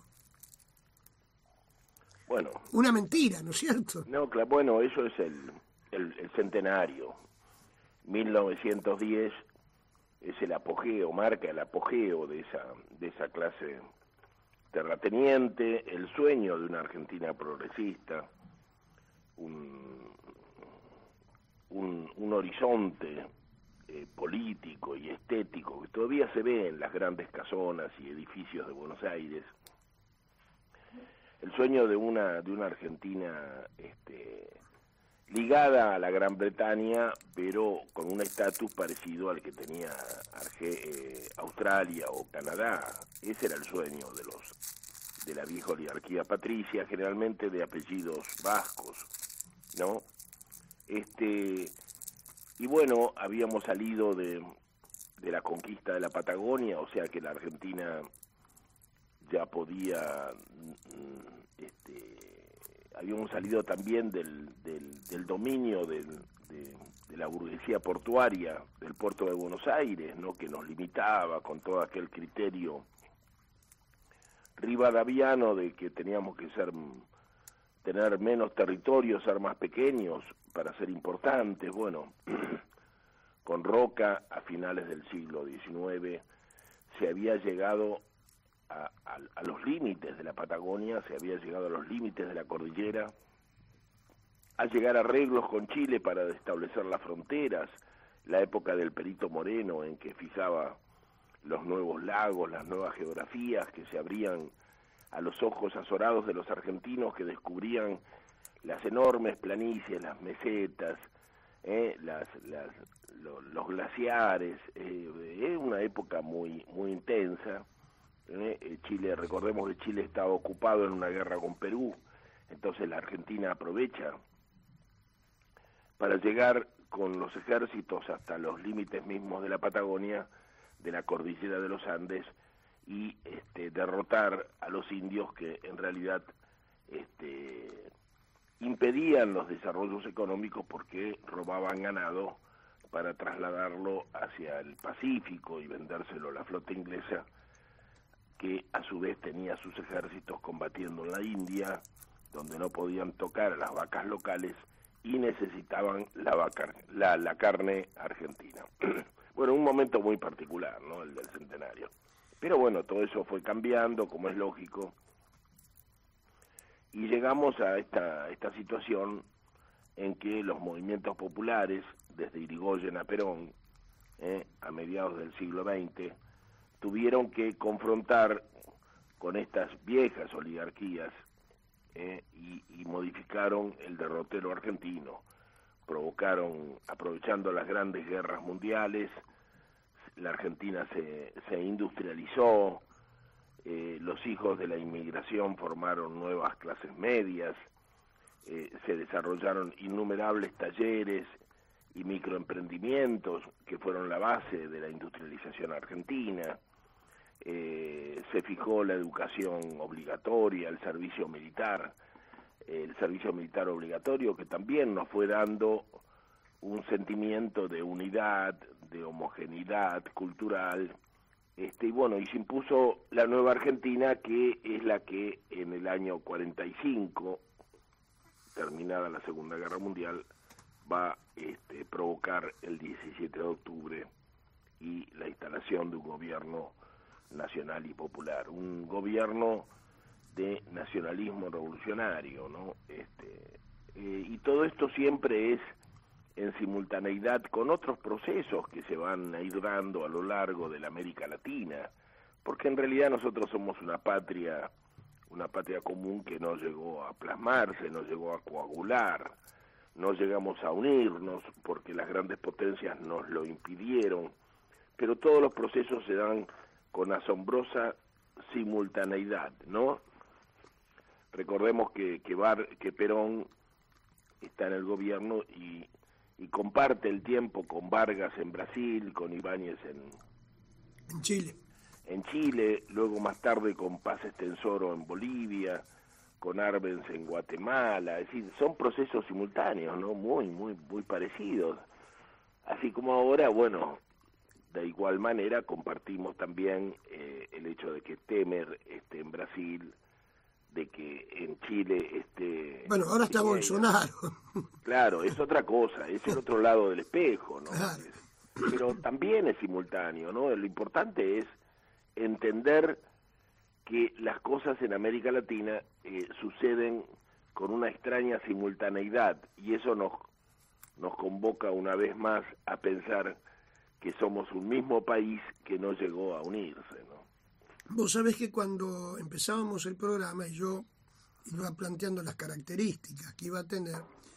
Bueno. Una mentira, ¿no es cierto? No, claro, bueno, eso es el, el, el centenario. mil novecientos diez es el apogeo, marca el apogeo de esa, de esa clase terrateniente, el sueño de una Argentina progresista, un, un, un horizonte eh, político y estético que todavía se ve en las grandes casonas y edificios de Buenos Aires. El sueño de una de una Argentina este, ligada a la Gran Bretaña, pero con un estatus parecido al que tenía Arge, eh, Australia o Canadá. Ese era el sueño de los de la vieja oligarquía patricia, generalmente de apellidos vascos, ¿no? Este y bueno, habíamos salido de, de la conquista de la Patagonia, o sea que la Argentina ya podía, este, habíamos salido también del, del, del dominio del, de, de la burguesía portuaria del puerto de Buenos Aires, ¿no? Que nos limitaba con todo aquel criterio rivadaviano de que teníamos que ser tener menos territorio, ser más pequeños para ser importantes. Bueno, con Roca a finales del siglo diecinueve se había llegado A, a, a los límites de la Patagonia, se había llegado a los límites de la cordillera, a llegar a arreglos con Chile para establecer las fronteras, la época del Perito Moreno en que fijaba los nuevos lagos, las nuevas geografías que se abrían a los ojos azorados de los argentinos que descubrían las enormes planicies, las mesetas, eh, las, las, lo, los glaciares, eh, es una época muy, muy intensa. Eh, Chile, recordemos que Chile estaba ocupado en una guerra con Perú, entonces la Argentina aprovecha para llegar con los ejércitos hasta los límites mismos de la Patagonia, de la cordillera de los Andes, y este, derrotar a los indios que en realidad este, impedían los desarrollos económicos porque robaban ganado para trasladarlo hacia el Pacífico y vendérselo a la flota inglesa, que a su vez tenía sus ejércitos combatiendo en la India, donde no podían tocar a las vacas locales y necesitaban la, vaca, la, la carne argentina. Bueno, un momento muy particular, ¿no?, el del centenario. Pero bueno, todo eso fue cambiando, como es lógico, y llegamos a esta, esta situación en que los movimientos populares, desde Irigoyen a Perón, eh, a mediados del siglo veinte, tuvieron que confrontar con estas viejas oligarquías eh, y, y modificaron el derrotero argentino. Provocaron, aprovechando las grandes guerras mundiales, la Argentina se, se industrializó, eh, los hijos de la inmigración formaron nuevas clases medias, eh, se desarrollaron innumerables talleres y microemprendimientos que fueron la base de la industrialización argentina. Eh, se fijó la educación obligatoria, el servicio militar, eh, el servicio militar obligatorio, que también nos fue dando un sentimiento de unidad, de homogeneidad cultural, este, y bueno, y se impuso la nueva Argentina, que es la que en el año cuarenta y cinco, terminada la Segunda Guerra Mundial, va a este, provocar el diecisiete de octubre y la instalación de un gobierno nacional y popular, un gobierno de nacionalismo revolucionario, ¿no? Este, eh, y todo esto siempre es en simultaneidad con otros procesos que se van a ir dando a lo largo de la América Latina, porque en realidad nosotros somos una patria, una patria común que no llegó a plasmarse, no llegó a coagular, no llegamos a unirnos porque las grandes potencias nos lo impidieron, pero todos los procesos se dan con asombrosa simultaneidad, ¿no? Recordemos que, que, Bar, que Perón está en el gobierno y, y comparte el tiempo con Vargas en Brasil, con Ibáñez en, en Chile. En Chile, luego más tarde con Paz Estensoro en Bolivia, con Arbenz en Guatemala, es decir, son procesos simultáneos, ¿no? Muy, muy, muy parecidos. Así como ahora, bueno, de igual manera compartimos también eh, el hecho de que Temer esté en Brasil, de que en Chile esté... Bueno, ahora está Bolsonaro. Claro, es otra cosa, es el otro lado del espejo, ¿no? Claro. Pero también es simultáneo, ¿no? Lo importante es entender que las cosas en América Latina eh, suceden con una extraña simultaneidad, y eso nos, nos convoca una vez más a pensar que somos un mismo país que no llegó a unirse, ¿no? Vos sabés que cuando empezábamos el programa y yo iba planteando las características que iba a tener,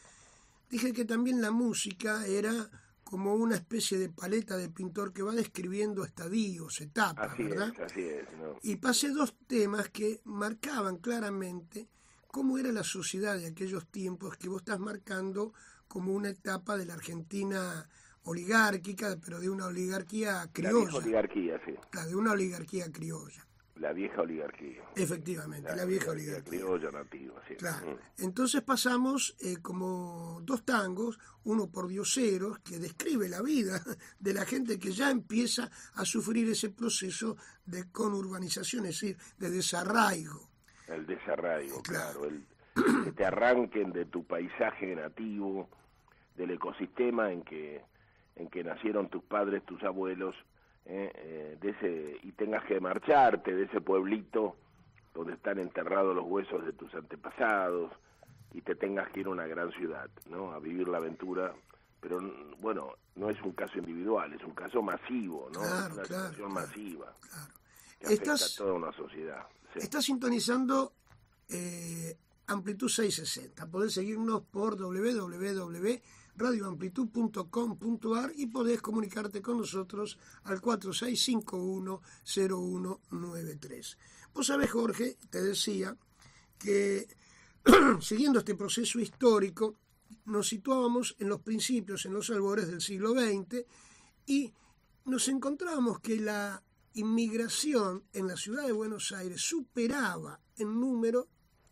dije que también la música era como una especie de paleta de pintor que va describiendo estadios, etapas, así ¿verdad? Es, así es, ¿no? Y pasé dos temas que marcaban claramente cómo era la sociedad de aquellos tiempos que vos estás marcando como una etapa de la Argentina oligárquica, pero de una oligarquía criolla. La vieja oligarquía, sí. Claro, de una oligarquía criolla. La vieja oligarquía. Efectivamente, la, la vieja oligarquía. Criolla nativa, sí. Claro. Mm. Entonces pasamos eh, como dos tangos, uno por Dioseros, que describe la vida de la gente que ya empieza a sufrir ese proceso de conurbanización, es decir, de desarraigo. El desarraigo, claro. claro. El, que te arranquen de tu paisaje nativo, del ecosistema en que en que nacieron tus padres, tus abuelos, eh, eh, de ese y tengas que marcharte de ese pueblito donde están enterrados los huesos de tus antepasados y te tengas que ir a una gran ciudad, ¿no? A vivir la aventura, pero bueno, no es un caso individual, es un caso masivo, ¿no? Claro, es una claro, situación claro, masiva claro. que afecta Estás, a toda una sociedad. Sí. Estás sintonizando eh, Amplitud seiscientos sesenta. Podés seguirnos por doble u doble u doble u radio amplitud punto com punto a r y podés comunicarte con nosotros al cuatro seis cinco uno cero uno nueve tres. Vos sabés, Jorge, te decía que siguiendo este proceso histórico nos situábamos en los principios, en los albores del siglo veinte, y nos encontrábamos que la inmigración en la ciudad de Buenos Aires superaba en número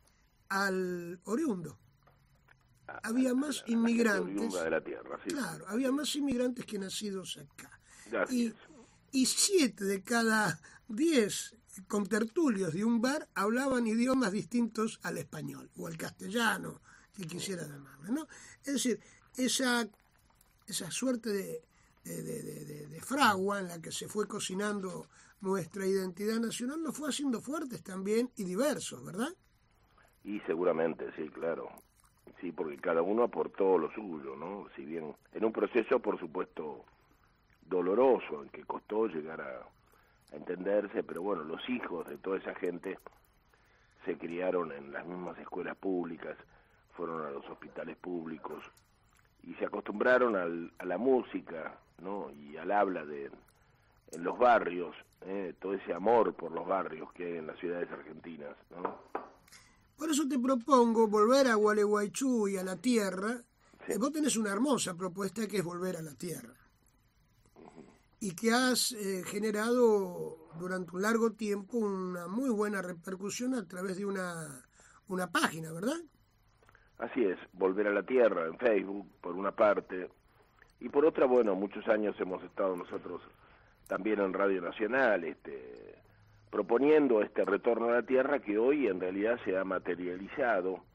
al oriundo. Había más inmigrantes. De la tierra, sí. Claro, había más inmigrantes que nacidos acá. Y, y siete de cada diez contertulios de un bar hablaban idiomas distintos al español o al castellano, que quisiera llamarle, ¿no? Es decir, esa, esa suerte de, de, de, de, de fragua en la que se fue cocinando nuestra identidad nacional nos fue haciendo fuertes también y diversos, ¿verdad? Y seguramente, sí, claro. Sí, porque cada uno aportó lo suyo, ¿no? Si bien en un proceso, por supuesto, doloroso, en que costó llegar a, a entenderse, pero bueno, los hijos de toda esa gente se criaron en las mismas escuelas públicas, fueron a los hospitales públicos y se acostumbraron al, a la música, ¿no? Y al habla de en los barrios, ¿eh? Todo ese amor por los barrios que hay en las ciudades argentinas, ¿no? Por eso te propongo volver a Gualeguaychú y a la tierra. Sí. Vos tenés una hermosa propuesta que es volver a la tierra. Uh-huh. Y que has eh, generado durante un largo tiempo una muy buena repercusión a través de una, una página, ¿verdad? Así es, Volver a la Tierra en Facebook, por una parte. Y por otra, bueno, muchos años hemos estado nosotros también en Radio Nacional, este... proponiendo este retorno a la tierra que hoy en realidad se ha materializado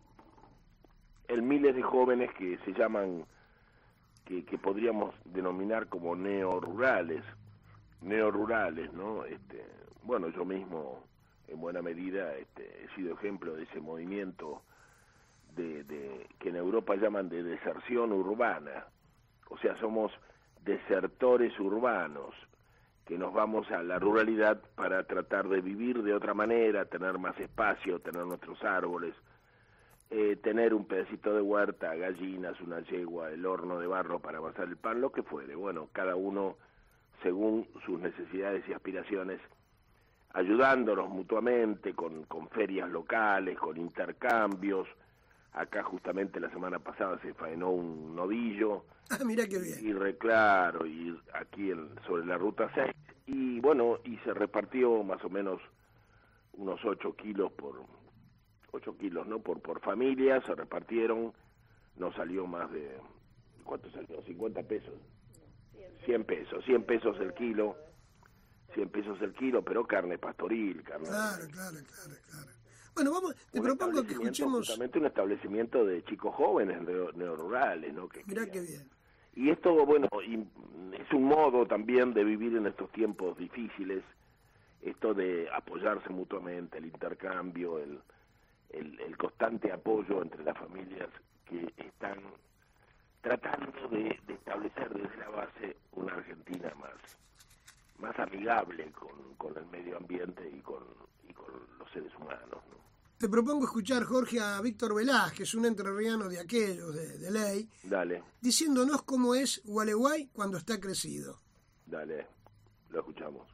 en miles de jóvenes que se llaman, que, que podríamos denominar como neorurales, neorurales, ¿no? Este, bueno, yo mismo en buena medida este, he sido ejemplo de ese movimiento de, de que en Europa llaman de deserción urbana, o sea, somos desertores urbanos, que nos vamos a la ruralidad para tratar de vivir de otra manera, tener más espacio, tener nuestros árboles, eh, tener un pedacito de huerta, gallinas, una yegua, el horno de barro para amasar el pan, lo que fuere. Bueno, cada uno según sus necesidades y aspiraciones, ayudándonos mutuamente con, con ferias locales, con intercambios. Acá justamente la semana pasada se faenó un novillo. Ah, mira qué bien. Y reclaro, y aquí en, sobre la ruta seis. Y bueno, y se repartió más o menos unos ocho kilos por, ocho kilos, ¿no? Por, por familia, se repartieron, no salió más de, ¿cuánto salió? cincuenta pesos. cien pesos, cien pesos el kilo, cien pesos el kilo, pero carne pastoril, carne... Claro, claro, claro, claro. Bueno, vamos, te propongo que escuchemos... Justamente un establecimiento de chicos jóvenes neorurales, ¿no? Que mirá qué bien. Y esto, bueno, es un modo también de vivir en estos tiempos difíciles, esto de apoyarse mutuamente, el intercambio, el, el, el constante apoyo entre las familias que están tratando de, de establecer desde la base una Argentina más, más amigable con, con el medio ambiente y con, y con los seres humanos, ¿no? Te propongo escuchar, Jorge, a Víctor Velázquez, un entrerriano de aquellos, de, de ley, Dale. diciéndonos cómo es Gualeguay cuando está crecido. Dale, lo escuchamos.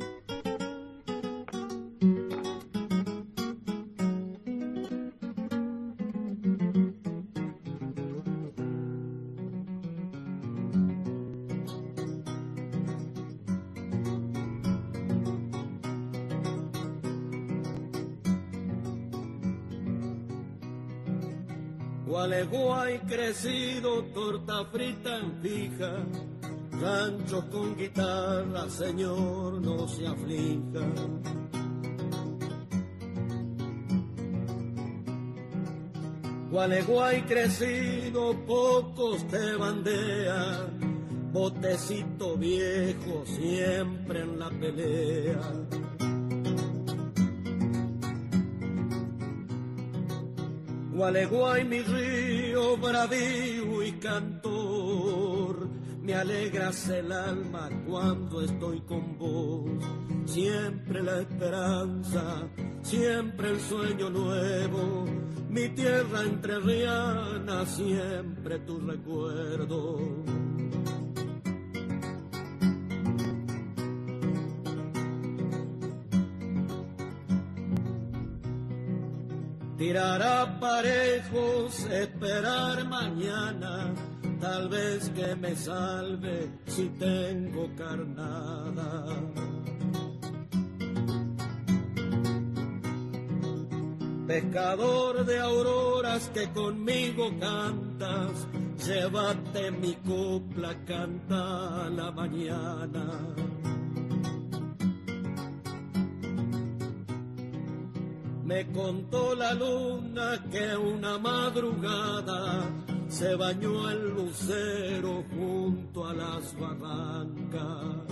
Gualeguay crecido, torta frita en fija, ranchos con guitarra, señor, no se aflija. Gualeguay crecido, pocos te bandean, botecito viejo siempre en la pelea. Gualeguay, mi río, bravío y cantor, me alegras el alma cuando estoy con vos. Siempre la esperanza, siempre el sueño nuevo, mi tierra entrerriana, siempre tu recuerdo. Tirar a parejos, esperar mañana, tal vez que me salve si tengo carnada. Pescador de auroras que conmigo cantas, llévate mi copla, canta a la mañana. Me contó la luna que una madrugada se bañó el lucero junto a las barrancas.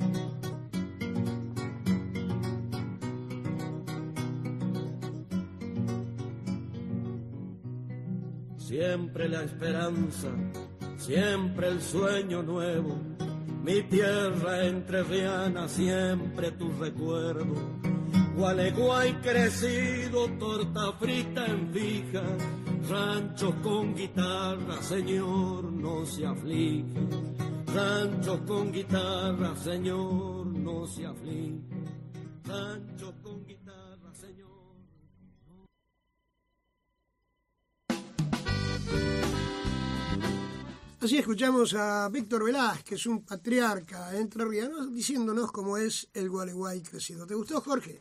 Siempre la esperanza, siempre el sueño nuevo, mi tierra entrerriana, siempre tu recuerdo. Gualeguay crecido, torta frita en fija, ranchos con guitarra, señor, no se aflige. Ranchos con guitarra, señor, no se aflige. Ranchos con guitarra, señor. Así escuchamos a Víctor Velázquez, un patriarca entrerriano, diciéndonos cómo es el Gualeguay crecido. ¿Te gustó, Jorge?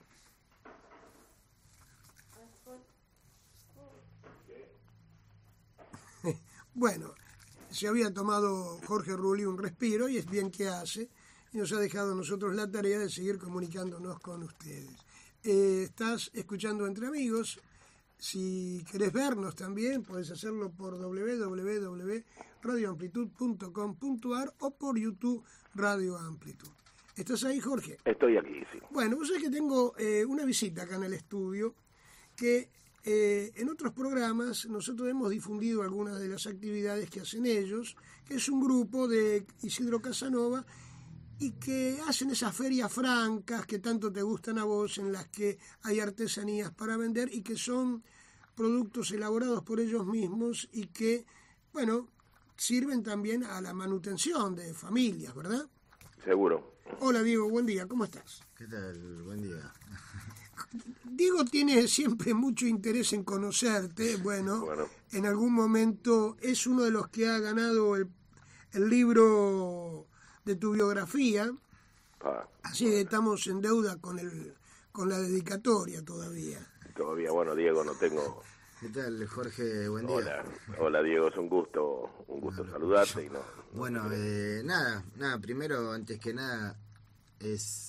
Bueno, se había tomado Jorge Rulli un respiro y es bien que hace, y nos ha dejado a nosotros la tarea de seguir comunicándonos con ustedes. Eh, estás escuchando Entre Amigos. Si querés vernos también, podés hacerlo por doble u doble u doble u punto radio amplitud punto com punto a r o por YouTube Radio Amplitud. ¿Estás ahí, Jorge? Estoy aquí, sí. Bueno, vos sabés que tengo eh, una visita acá en el estudio que... Eh, en otros programas nosotros hemos difundido algunas de las actividades que hacen ellos, que es un grupo de Isidro Casanova y que hacen esas ferias francas que tanto te gustan a vos, en las que hay artesanías para vender y que son productos elaborados por ellos mismos y que, bueno, sirven también a la manutención de familias, ¿verdad? Seguro. Hola, Diego, buen día, ¿cómo estás? ¿Qué tal? Buen día. Diego tiene siempre mucho interés en conocerte. Bueno, bueno, en algún momento es uno de los que ha ganado el, el libro de tu biografía. Ah, así bueno. Que estamos en deuda con el con la dedicatoria todavía. Todavía, bueno, Diego, no tengo... ¿Qué tal, Jorge? Buen día. Hola, hola Diego, es un gusto, un gusto bueno, saludarte. Y no, bueno, no eh, nada, nada, primero, antes que nada, es...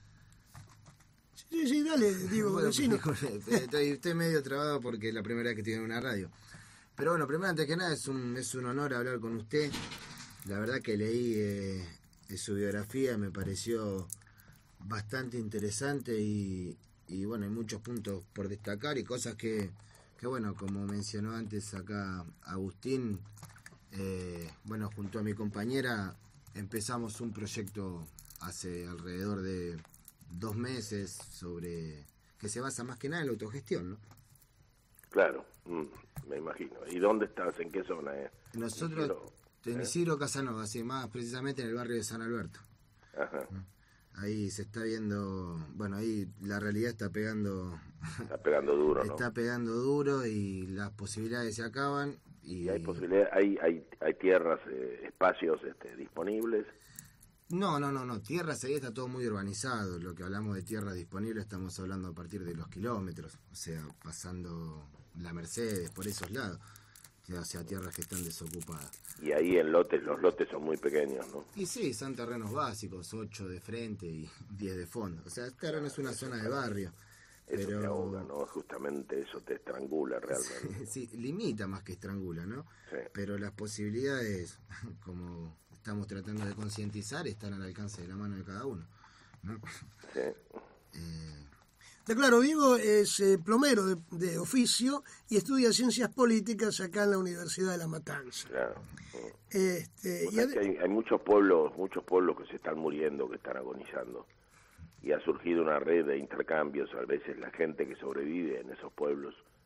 Sí, sí, dale, digo, bueno, vecino. Estoy, estoy medio trabado porque es la primera vez que estoy en una radio. Pero bueno, primero, antes que nada, es un, es un honor hablar con usted. La verdad que leí eh, su biografía, me pareció bastante interesante y, y bueno, hay muchos puntos por destacar y cosas que, que bueno, como mencionó antes acá Agustín, eh, bueno, junto a mi compañera empezamos un proyecto hace alrededor de dos meses sobre que se basa más que nada en la autogestión, ¿no? Claro, mm, me imagino. ¿Y dónde estás? ¿En qué zona es? Nosotros, Isidro, en Isidro ¿eh? Casanova, sí, más precisamente en el barrio de San Alberto. Ajá. Ahí se está viendo, bueno, ahí la realidad está pegando... Está pegando duro, ¿no? Está pegando duro y las posibilidades se acaban. Y, ¿Y hay posibilidades, hay, hay, hay tierras, eh, espacios este, disponibles? No, no, no, no, tierras ahí está todo muy urbanizado. Lo que hablamos de tierras disponibles estamos hablando a partir de los kilómetros, o sea, pasando la Mercedes por esos lados, o sea, tierras que están desocupadas. Y ahí en lotes, los lotes son muy pequeños, ¿no? Y sí, son terrenos básicos, ocho de frente y diez de fondo. O sea, este terreno es una zona de barrio. Eso pero... te ahoga, ¿no? Justamente eso te estrangula realmente. Sí, sí, limita más que estrangula, ¿no? Sí. Pero las posibilidades, como estamos tratando de concientizar, están al alcance de la mano de cada uno, ¿no? Sí. Eh... Claro, Diego es eh, plomero de, de oficio y estudia ciencias políticas acá en la Universidad de La Matanza. Claro. Este, o sea, y que hay, hay muchos pueblos, muchos pueblos que se están muriendo, que están agonizando. Y ha surgido una red de intercambios, a veces la gente que sobrevive en esos pueblos,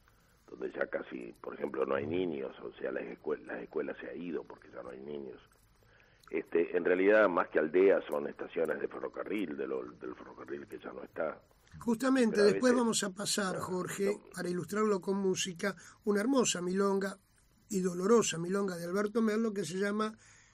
donde ya casi, por ejemplo, no hay niños, o sea, las escuelas, las escuelas se ha ido porque ya no hay niños. Este, en realidad, más que aldeas, son estaciones de ferrocarril, de lo, del ferrocarril que ya no está. Justamente, después veces, vamos a pasar, Jorge, no, para ilustrarlo con música, una hermosa milonga y dolorosa milonga de Alberto Merlo que se llama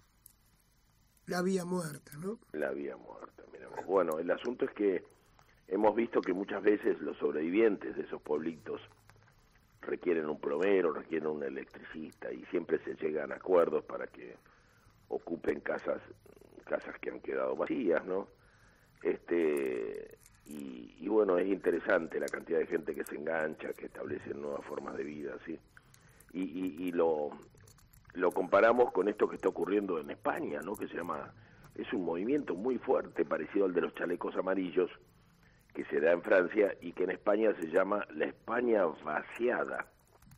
La Vía Muerta, ¿no? La Vía Muerta, mira. Bueno, el asunto es que hemos visto que muchas veces los sobrevivientes de esos pueblitos requieren un plomero, requieren un electricista y siempre se llegan a acuerdos para que ocupen casas casas que han quedado vacías, ¿no? Este y, y bueno, es interesante la cantidad de gente que se engancha, que establece nuevas formas de vida, ¿sí? Y, y, y lo lo comparamos con esto que está ocurriendo en España, ¿no? Que se llama, es un movimiento muy fuerte, parecido al de los chalecos amarillos, que se da en Francia y que en España se llama la España vaciada.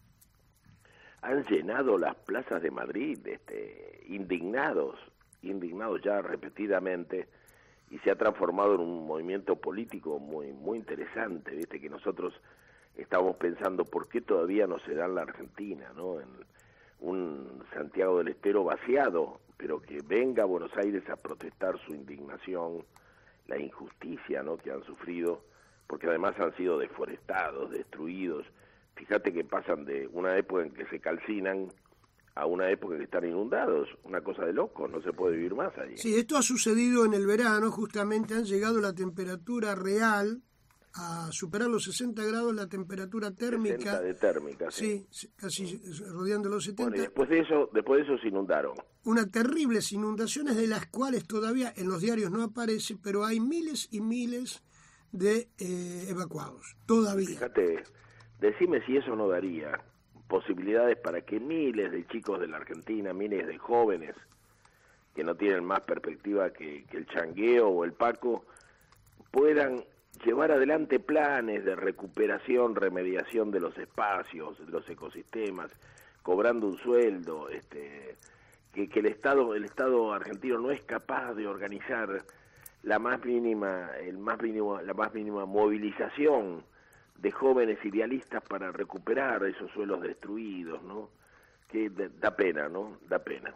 Han llenado las plazas de Madrid, este, indignados, indignados ya repetidamente, y se ha transformado en un movimiento político muy, muy interesante, viste, que nosotros estamos pensando por qué todavía no se da en la Argentina, ¿no? En un Santiago del Estero vaciado, pero que venga a Buenos Aires a protestar su indignación, la injusticia, ¿no?, que han sufrido, porque además han sido deforestados, destruidos. Fíjate que pasan de una época en que se calcinan a una época en que están inundados, una cosa de locos, no se puede vivir más allí. Sí, esto ha sucedido en el verano, justamente han llegado la temperatura real a superar los sesenta grados, la temperatura térmica. sesenta de térmica, sí. Sí, casi rodeando los setenta. Bueno, y después de eso, después de eso se inundaron. Unas terribles inundaciones de las cuales todavía en los diarios no aparece, pero hay miles y miles de eh, evacuados, todavía. Fíjate, decime si eso no daría posibilidades para que miles de chicos de la Argentina, miles de jóvenes que no tienen más perspectiva que, que el changueo o el paco, puedan llevar adelante planes de recuperación, remediación de los espacios, de los ecosistemas, cobrando un sueldo, este, que, que el Estado, el Estado argentino no es capaz de organizar la más mínima, el más mínimo, la más mínima movilización de jóvenes idealistas para recuperar esos suelos destruidos, ¿no? Que da pena, ¿no? Da pena.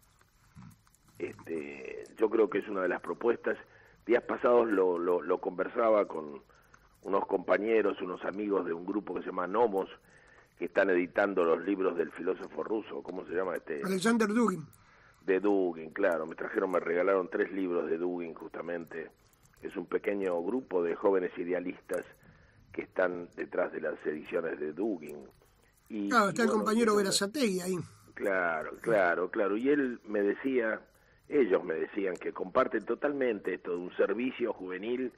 Este, yo creo que es una de las propuestas. Días pasados lo, lo, lo conversaba con unos compañeros, unos amigos de un grupo que se llama Nomos, que están editando los libros del filósofo ruso, ¿cómo se llama este? Alexander Dugin. De Dugin, claro, me trajeron, me regalaron tres libros de Dugin justamente. Es un pequeño grupo de jóvenes idealistas que están detrás de las ediciones de Dugin. Y, claro, está y, el bueno, compañero Berazategui ahí. Claro, claro, claro. Y él me decía, ellos me decían que comparten totalmente esto de un servicio juvenil,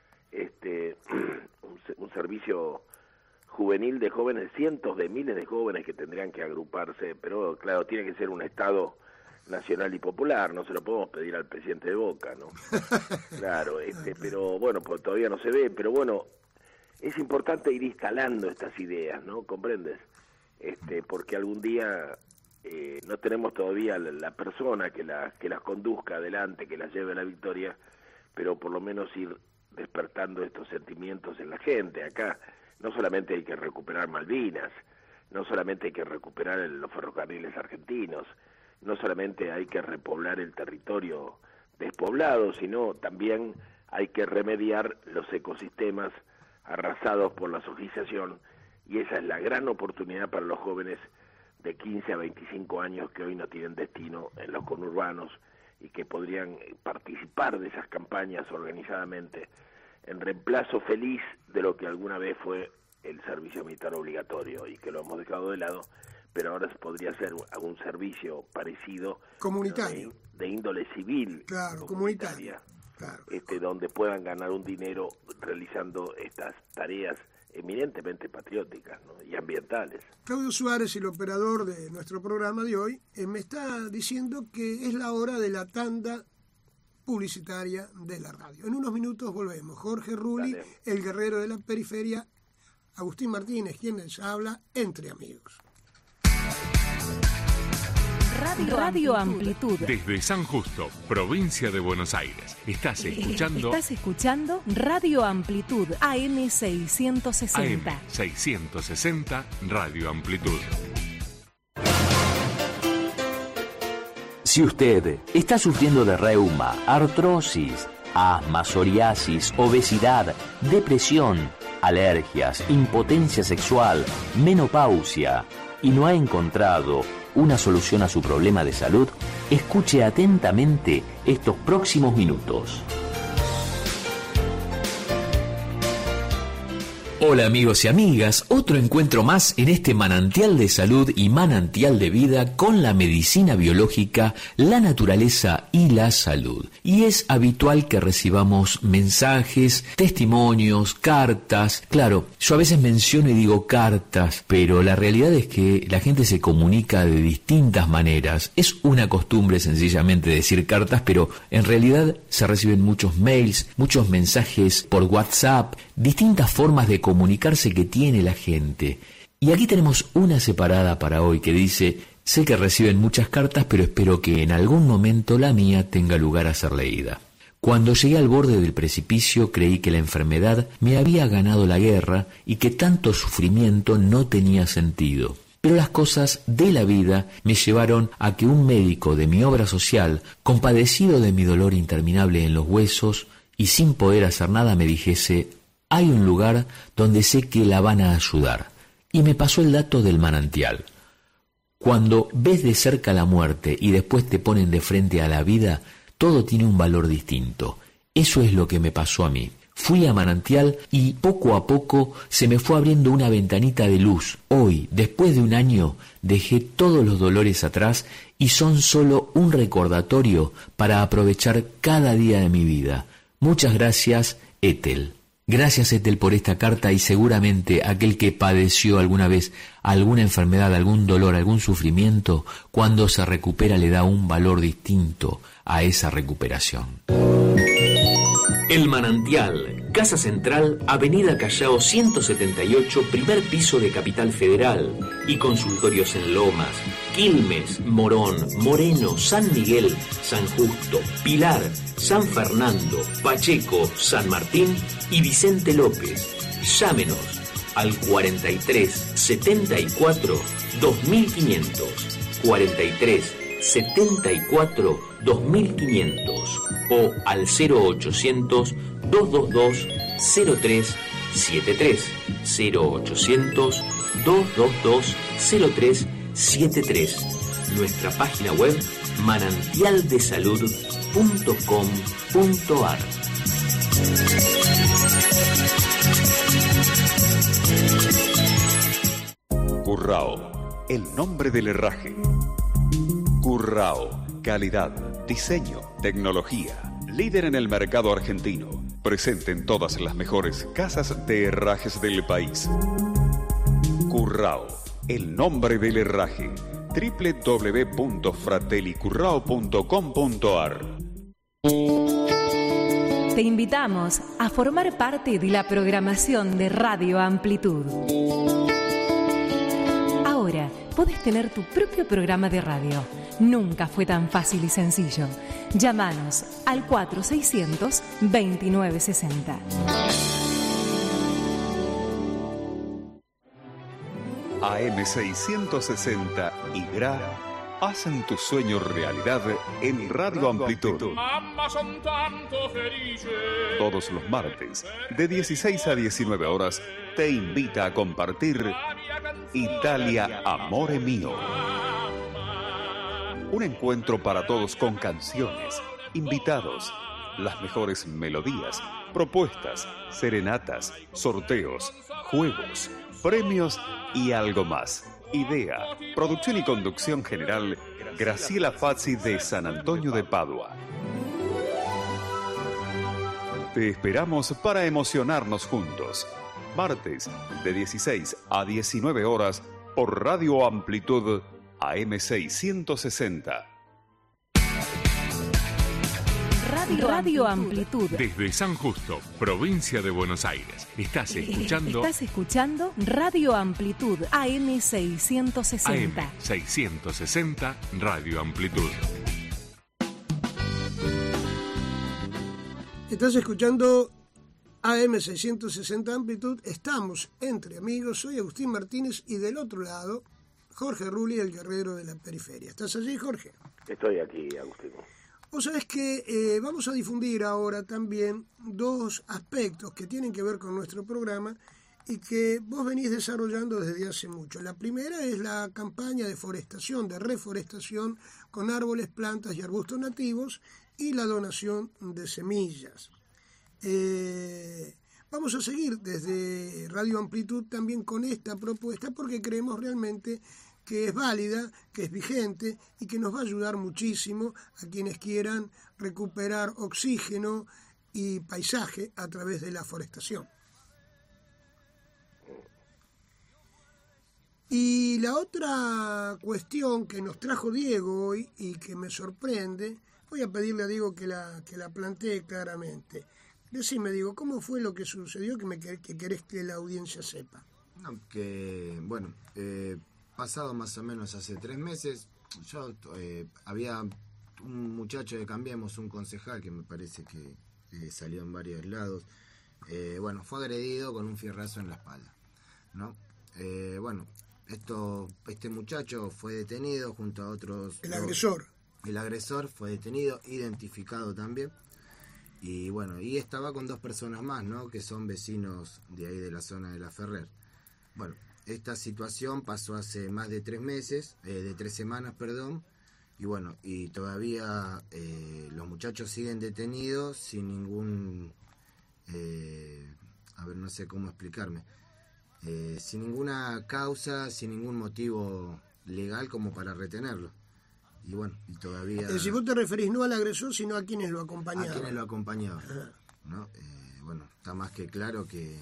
este, un, un servicio juvenil de jóvenes, cientos de miles de jóvenes que tendrían que agruparse, pero claro, tiene que ser un Estado nacional y popular, no se lo podemos pedir al presidente de Boca, ¿no? Claro, este, pero bueno, pues todavía no se ve, pero bueno, es importante ir instalando estas ideas, ¿no? ¿Comprendes? Este, porque algún día eh, no tenemos todavía la, la persona que, la, que las conduzca adelante, que las lleve a la victoria, pero por lo menos ir despertando estos sentimientos en la gente. Acá no solamente hay que recuperar Malvinas, no solamente hay que recuperar el, los ferrocarriles argentinos, no solamente hay que repoblar el territorio despoblado, sino también hay que remediar los ecosistemas arrasados por la sojización, y esa es la gran oportunidad para los jóvenes de quince a veinticinco años que hoy no tienen destino en los conurbanos y que podrían participar de esas campañas organizadamente en reemplazo feliz de lo que alguna vez fue el servicio militar obligatorio y que lo hemos dejado de lado, pero ahora podría ser un servicio parecido, comunitario, de, de índole civil, claro, comunitaria, claro, este, donde puedan ganar un dinero realizando estas tareas eminentemente patrióticas, ¿no?, y ambientales. Claudio Suárez, el operador de nuestro programa de hoy, eh, me está diciendo que es la hora de la tanda publicitaria de la radio. En unos minutos volvemos. Jorge Rulli, Dale. El guerrero de la periferia, Agustín Martínez, quien les habla, Entre Amigos. Radio Radio Amplitud. Desde San Justo, provincia de Buenos Aires. Estás escuchando... Estás escuchando Radio Amplitud, A M seiscientos sesenta. A M seiscientos sesenta, Radio Amplitud. Si usted está sufriendo de reuma, artrosis, asma, psoriasis, obesidad, depresión, alergias, impotencia sexual, menopausia y no ha encontrado una solución a su problema de salud, escuche atentamente estos próximos minutos. Hola amigos y amigas, otro encuentro más en este manantial de salud y manantial de vida con la medicina biológica, la naturaleza y la salud. Y es habitual que recibamos mensajes, testimonios, cartas. Claro, yo a veces menciono y digo cartas, pero la realidad es que la gente se comunica de distintas maneras. Es una costumbre sencillamente decir cartas, pero en realidad se reciben muchos mails, muchos mensajes por WhatsApp, distintas formas de comunicarse que tiene la gente. Y aquí tenemos una separada para hoy que dice: sé que reciben muchas cartas, pero espero que en algún momento la mía tenga lugar a ser leída. Cuando llegué al borde del precipicio creí que la enfermedad me había ganado la guerra y que tanto sufrimiento no tenía sentido. Pero las cosas de la vida me llevaron a que un médico de mi obra social, compadecido de mi dolor interminable en los huesos y sin poder hacer nada, me dijese: hay un lugar donde sé que la van a ayudar. Y me pasó el dato del manantial. Cuando ves de cerca la muerte y después te ponen de frente a la vida, todo tiene un valor distinto. Eso es lo que me pasó a mí. Fui a Manantial y poco a poco se me fue abriendo una ventanita de luz. Hoy, después de un año, dejé todos los dolores atrás y son solo un recordatorio para aprovechar cada día de mi vida. Muchas gracias, Ethel. Gracias, Ethel, por esta carta, y seguramente aquel que padeció alguna vez alguna enfermedad, algún dolor, algún sufrimiento, cuando se recupera le da un valor distinto a esa recuperación. El Manantial, Casa Central, Avenida Callao ciento setenta y ocho, primer piso de Capital Federal, y consultorios en Lomas, Quilmes, Morón, Moreno, San Miguel, San Justo, Pilar, San Fernando, Pacheco, San Martín y Vicente López. Llámenos al cuarenta y tres setenta y cuatro dos mil quinientos, cuarenta y tres setenta y cuatro dos mil quinientos o al cero ochocientos dos dos dos cero tres siete tres, cero ochocientos dos dos dos cero tres siete tres. Nuestra página web manantial de salud punto com punto ar. Currao, el nombre del herraje. Currao, calidad, diseño, tecnología, líder en el mercado argentino, presente en todas las mejores casas de herrajes del país. Currao, el nombre del herraje. doble u doble u doble u punto fratellicurrao punto com punto ar. Te invitamos a formar parte de la programación de Radio Amplitud. Ahora podés tener tu propio programa de radio. Nunca fue tan fácil y sencillo. Llámanos al cuatro seiscientos veintinueve sesenta. A M seiscientos sesenta y G R A hacen tu sueño realidad en Radio Amplitud. Mamma, son tanto felice. Todos los martes, de dieciséis a diecinueve horas, te invita a compartir Italia, Amore Mio. Un encuentro para todos con canciones, invitados, las mejores melodías, propuestas, serenatas, sorteos, juegos, premios y algo más. Idea, producción y conducción general, Graciela Fazzi de San Antonio de Padua. Te esperamos para emocionarnos juntos. Martes, de dieciséis a diecinueve horas, por Radio Amplitud A M seiscientos sesenta. Radio, Radio Amplitud. Desde San Justo, provincia de Buenos Aires. Estás escuchando... Estás escuchando Radio Amplitud, A M seiscientos A sesenta. M seiscientos sesenta, Radio Amplitud. Estás escuchando A M seiscientos sesenta Amplitud. Estamos entre amigos. Soy Agustín Martínez y del otro lado, Jorge Rulli, el guerrero de la periferia. ¿Estás allí, Jorge? Estoy aquí, Agustín. Vos sabés que eh, vamos a difundir ahora también dos aspectos que tienen que ver con nuestro programa y que vos venís desarrollando desde hace mucho. La primera es la campaña de forestación, de reforestación con árboles, plantas y arbustos nativos y la donación de semillas. Eh, vamos a seguir desde Radio Amplitud también con esta propuesta porque creemos realmente que es válida, que es vigente y que nos va a ayudar muchísimo a quienes quieran recuperar oxígeno y paisaje a través de la forestación. Y la otra cuestión que nos trajo Diego hoy y que me sorprende, voy a pedirle a Diego que la, que la plantee claramente. Decime, Diego, ¿cómo fue lo que sucedió que, me, que querés que la audiencia sepa? No, que, bueno, eh, pasado más o menos hace tres meses, yo eh, había un muchacho de Cambiemos, un concejal que me parece que eh, salió en varios lados, eh, bueno, fue agredido con un fierrazo en la espalda, ¿no? Eh, bueno, esto, este muchacho fue detenido junto a otros... El agresor. El agresor fue detenido, identificado también, y bueno, y estaba con dos personas más, ¿no? Que son vecinos de ahí de la zona de La Ferrer. Bueno, esta situación pasó hace más de tres meses, eh, de tres semanas, perdón, y bueno, y todavía eh, los muchachos siguen detenidos sin ningún, eh, a ver, no sé cómo explicarme, eh, sin ninguna causa, sin ningún motivo legal como para retenerlo. Y bueno, y todavía... Eh, si vos te referís no al agresor, sino a quienes lo acompañaban. A quienes lo acompañaban, ¿no? Eh, bueno, está más que claro que...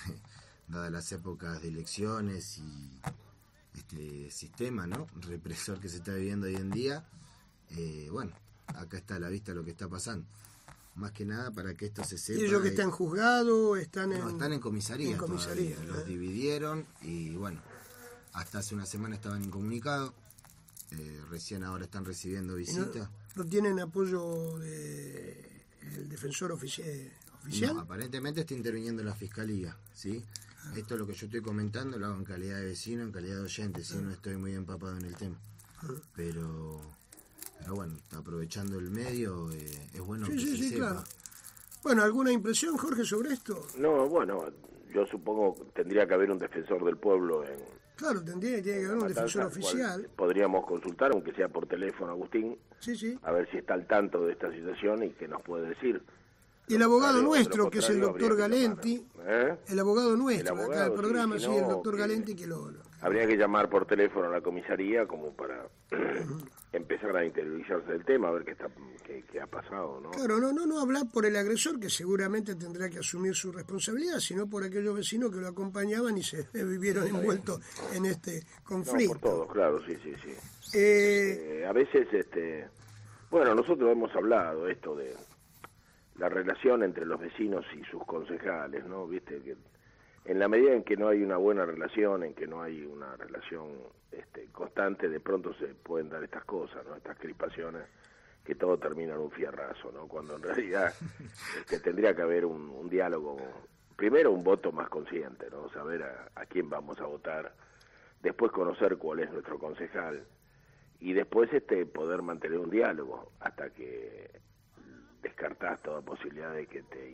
dadas las épocas de elecciones y este sistema, ¿no?, represor que se está viviendo hoy en día, eh, bueno, acá está a la vista lo que está pasando. Más que nada para que esto se sepa. ¿Y ellos que están juzgados, están en...? No, están en comisaría. En comisaría. Todavía. Los dividieron y, bueno, hasta hace una semana estaban incomunicados, eh, recién ahora están recibiendo visitas. No, ¿No tienen apoyo de el defensor ofici- oficial? No, aparentemente está interviniendo la fiscalía, ¿sí? Esto es lo que yo estoy comentando, lo hago en calidad de vecino, en calidad de oyente, si no estoy muy empapado en el tema. Pero, pero bueno, aprovechando el medio, eh, es bueno sí, que sí, se sí, sepa. Claro. Bueno, ¿alguna impresión, Jorge, sobre esto? No, bueno, yo supongo que tendría que haber un defensor del pueblo en... Claro, tendría tiene que haber un defensor oficial. Podríamos consultar, aunque sea por teléfono, Agustín, sí, sí. a ver si está al tanto de esta situación y que nos puede decir. Y el abogado nuestro, que es el doctor Galenti, ¿Eh? el abogado nuestro, el abogado, acá del programa, sí, sí, no, el doctor que Galenti, que lo, lo... Habría que llamar por teléfono a la comisaría como para empezar a interiorizarse del tema, a ver qué, está, qué, qué ha pasado, ¿no? Claro, no, no, no hablar por el agresor, que seguramente tendrá que asumir su responsabilidad, sino por aquellos vecinos que lo acompañaban y se vivieron envueltos en este conflicto. No, por todos, claro, sí, sí, sí. Eh... Eh, a veces, este, bueno, nosotros hemos hablado esto de la relación entre los vecinos y sus concejales, ¿no? Viste que en la medida en que no hay una buena relación, en que no hay una relación este, constante, de pronto se pueden dar estas cosas, ¿no? Estas crispaciones que todo termina en un fierrazo, ¿no? Cuando en realidad este, tendría que haber un, un diálogo, primero un voto más consciente, ¿no? Saber a, a quién vamos a votar, después conocer cuál es nuestro concejal y después este poder mantener un diálogo hasta que descartás toda posibilidad de que te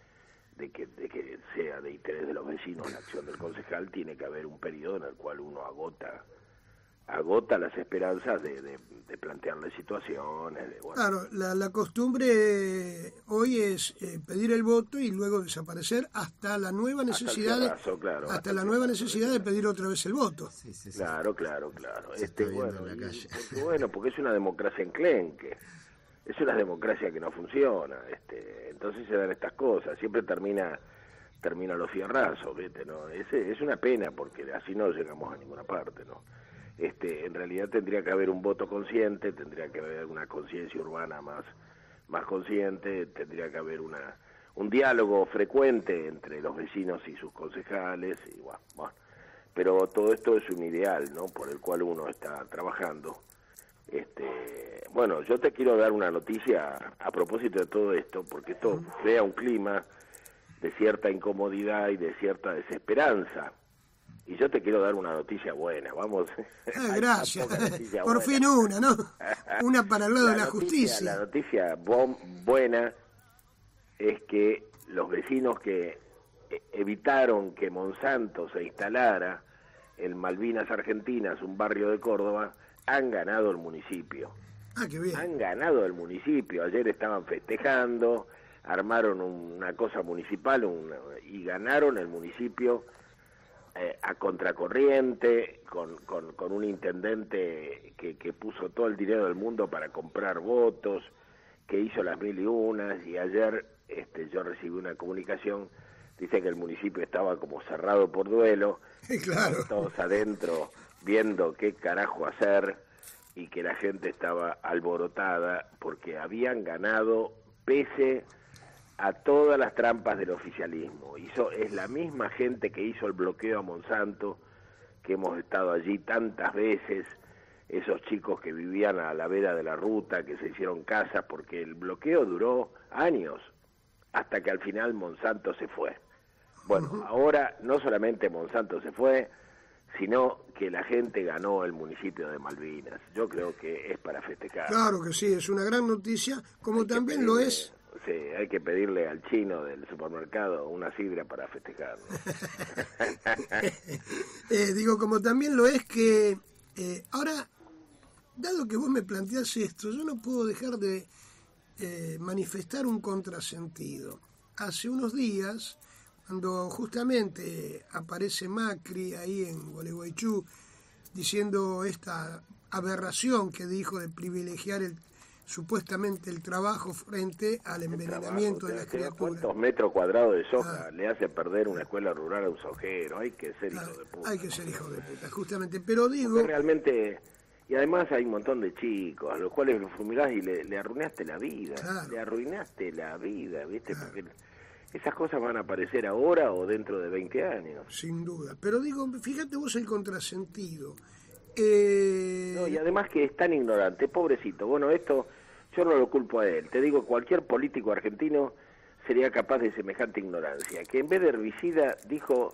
de que, de que sea de interés de los vecinos la acción del concejal. Tiene que haber un periodo en el cual uno agota agota las esperanzas de, de, de plantearle situaciones. De, bueno. Claro, la, la costumbre hoy es eh, pedir el voto y luego desaparecer hasta la nueva necesidad, hasta, terrazo, claro, hasta, hasta la nueva necesidad de pedir otra vez el voto. Sí, sí, sí. Claro, claro, claro. Se este, bueno, y, porque, bueno, porque es una democracia enclenque. Es una democracia que no funciona, este, entonces se dan estas cosas, siempre termina termina los fierrazos, ¿viste? ¿No? Es, es una pena porque así no llegamos a ninguna parte, ¿no? Este, en realidad tendría que haber un voto consciente, tendría que haber una conciencia urbana más más consciente, tendría que haber una un diálogo frecuente entre los vecinos y sus concejales, y bueno, bueno, pero todo esto es un ideal, ¿no?, por el cual uno está trabajando. Este, bueno, yo te quiero dar una noticia a propósito de todo esto, porque esto crea un clima de cierta incomodidad y de cierta desesperanza. Y yo te quiero dar una noticia buena, vamos. Ah, gracias. Por buena. Fin una, ¿no? Una para el lado la de la noticia, justicia. La noticia bon, buena es que los vecinos que evitaron que Monsanto se instalara en Malvinas Argentinas, un barrio de Córdoba, han ganado el municipio. Ah, qué bien. Han ganado el municipio. Ayer estaban festejando, armaron una cosa municipal una, y ganaron el municipio eh, a contracorriente, con, con, con un intendente que, que puso todo el dinero del mundo para comprar votos, que hizo las mil y unas, y ayer este, yo recibí una comunicación, dice que el municipio estaba como cerrado por duelo, claro. Todos adentro viendo qué carajo hacer, y que la gente estaba alborotada porque habían ganado pese a todas las trampas del oficialismo. Hizo, es la misma gente que hizo el bloqueo a Monsanto, que hemos estado allí tantas veces, esos chicos que vivían a la vera de la ruta, que se hicieron casas, porque el bloqueo duró años, hasta que al final Monsanto se fue. Bueno, uh-huh. Ahora no solamente Monsanto se fue, sino que la gente ganó el municipio de Malvinas. Yo creo que es para festejar. Claro que sí, es una gran noticia, como hay también pedirle, lo es... Sí, hay que pedirle al chino del supermercado una sidra para festejar, ¿no? eh, digo, como también lo es que eh, ahora, dado que vos me planteás esto, yo no puedo dejar de eh, manifestar un contrasentido. Hace unos días, cuando justamente aparece Macri ahí en Gualeguaychú diciendo esta aberración que dijo de privilegiar el, supuestamente el trabajo frente al envenenamiento de las criaturas. ¿Cuántos metros cuadrados de soja ah. le hace perder una escuela rural a un sojero? Hay que ser ah, hijo de puta. Hay que ser hijo de puta, justamente. Pero digo... Porque realmente... Y además hay un montón de chicos a los cuales los fumigás y le, le arruinaste la vida. Claro. Le arruinaste la vida, ¿viste? Claro. Porque esas cosas van a aparecer ahora o dentro de veinte años. Sin duda. Pero digo, fíjate vos el contrasentido. Eh... No, y además que es tan ignorante, pobrecito. Bueno, esto yo no lo culpo a él. Te digo, cualquier político argentino sería capaz de semejante ignorancia. Que en vez de herbicida dijo...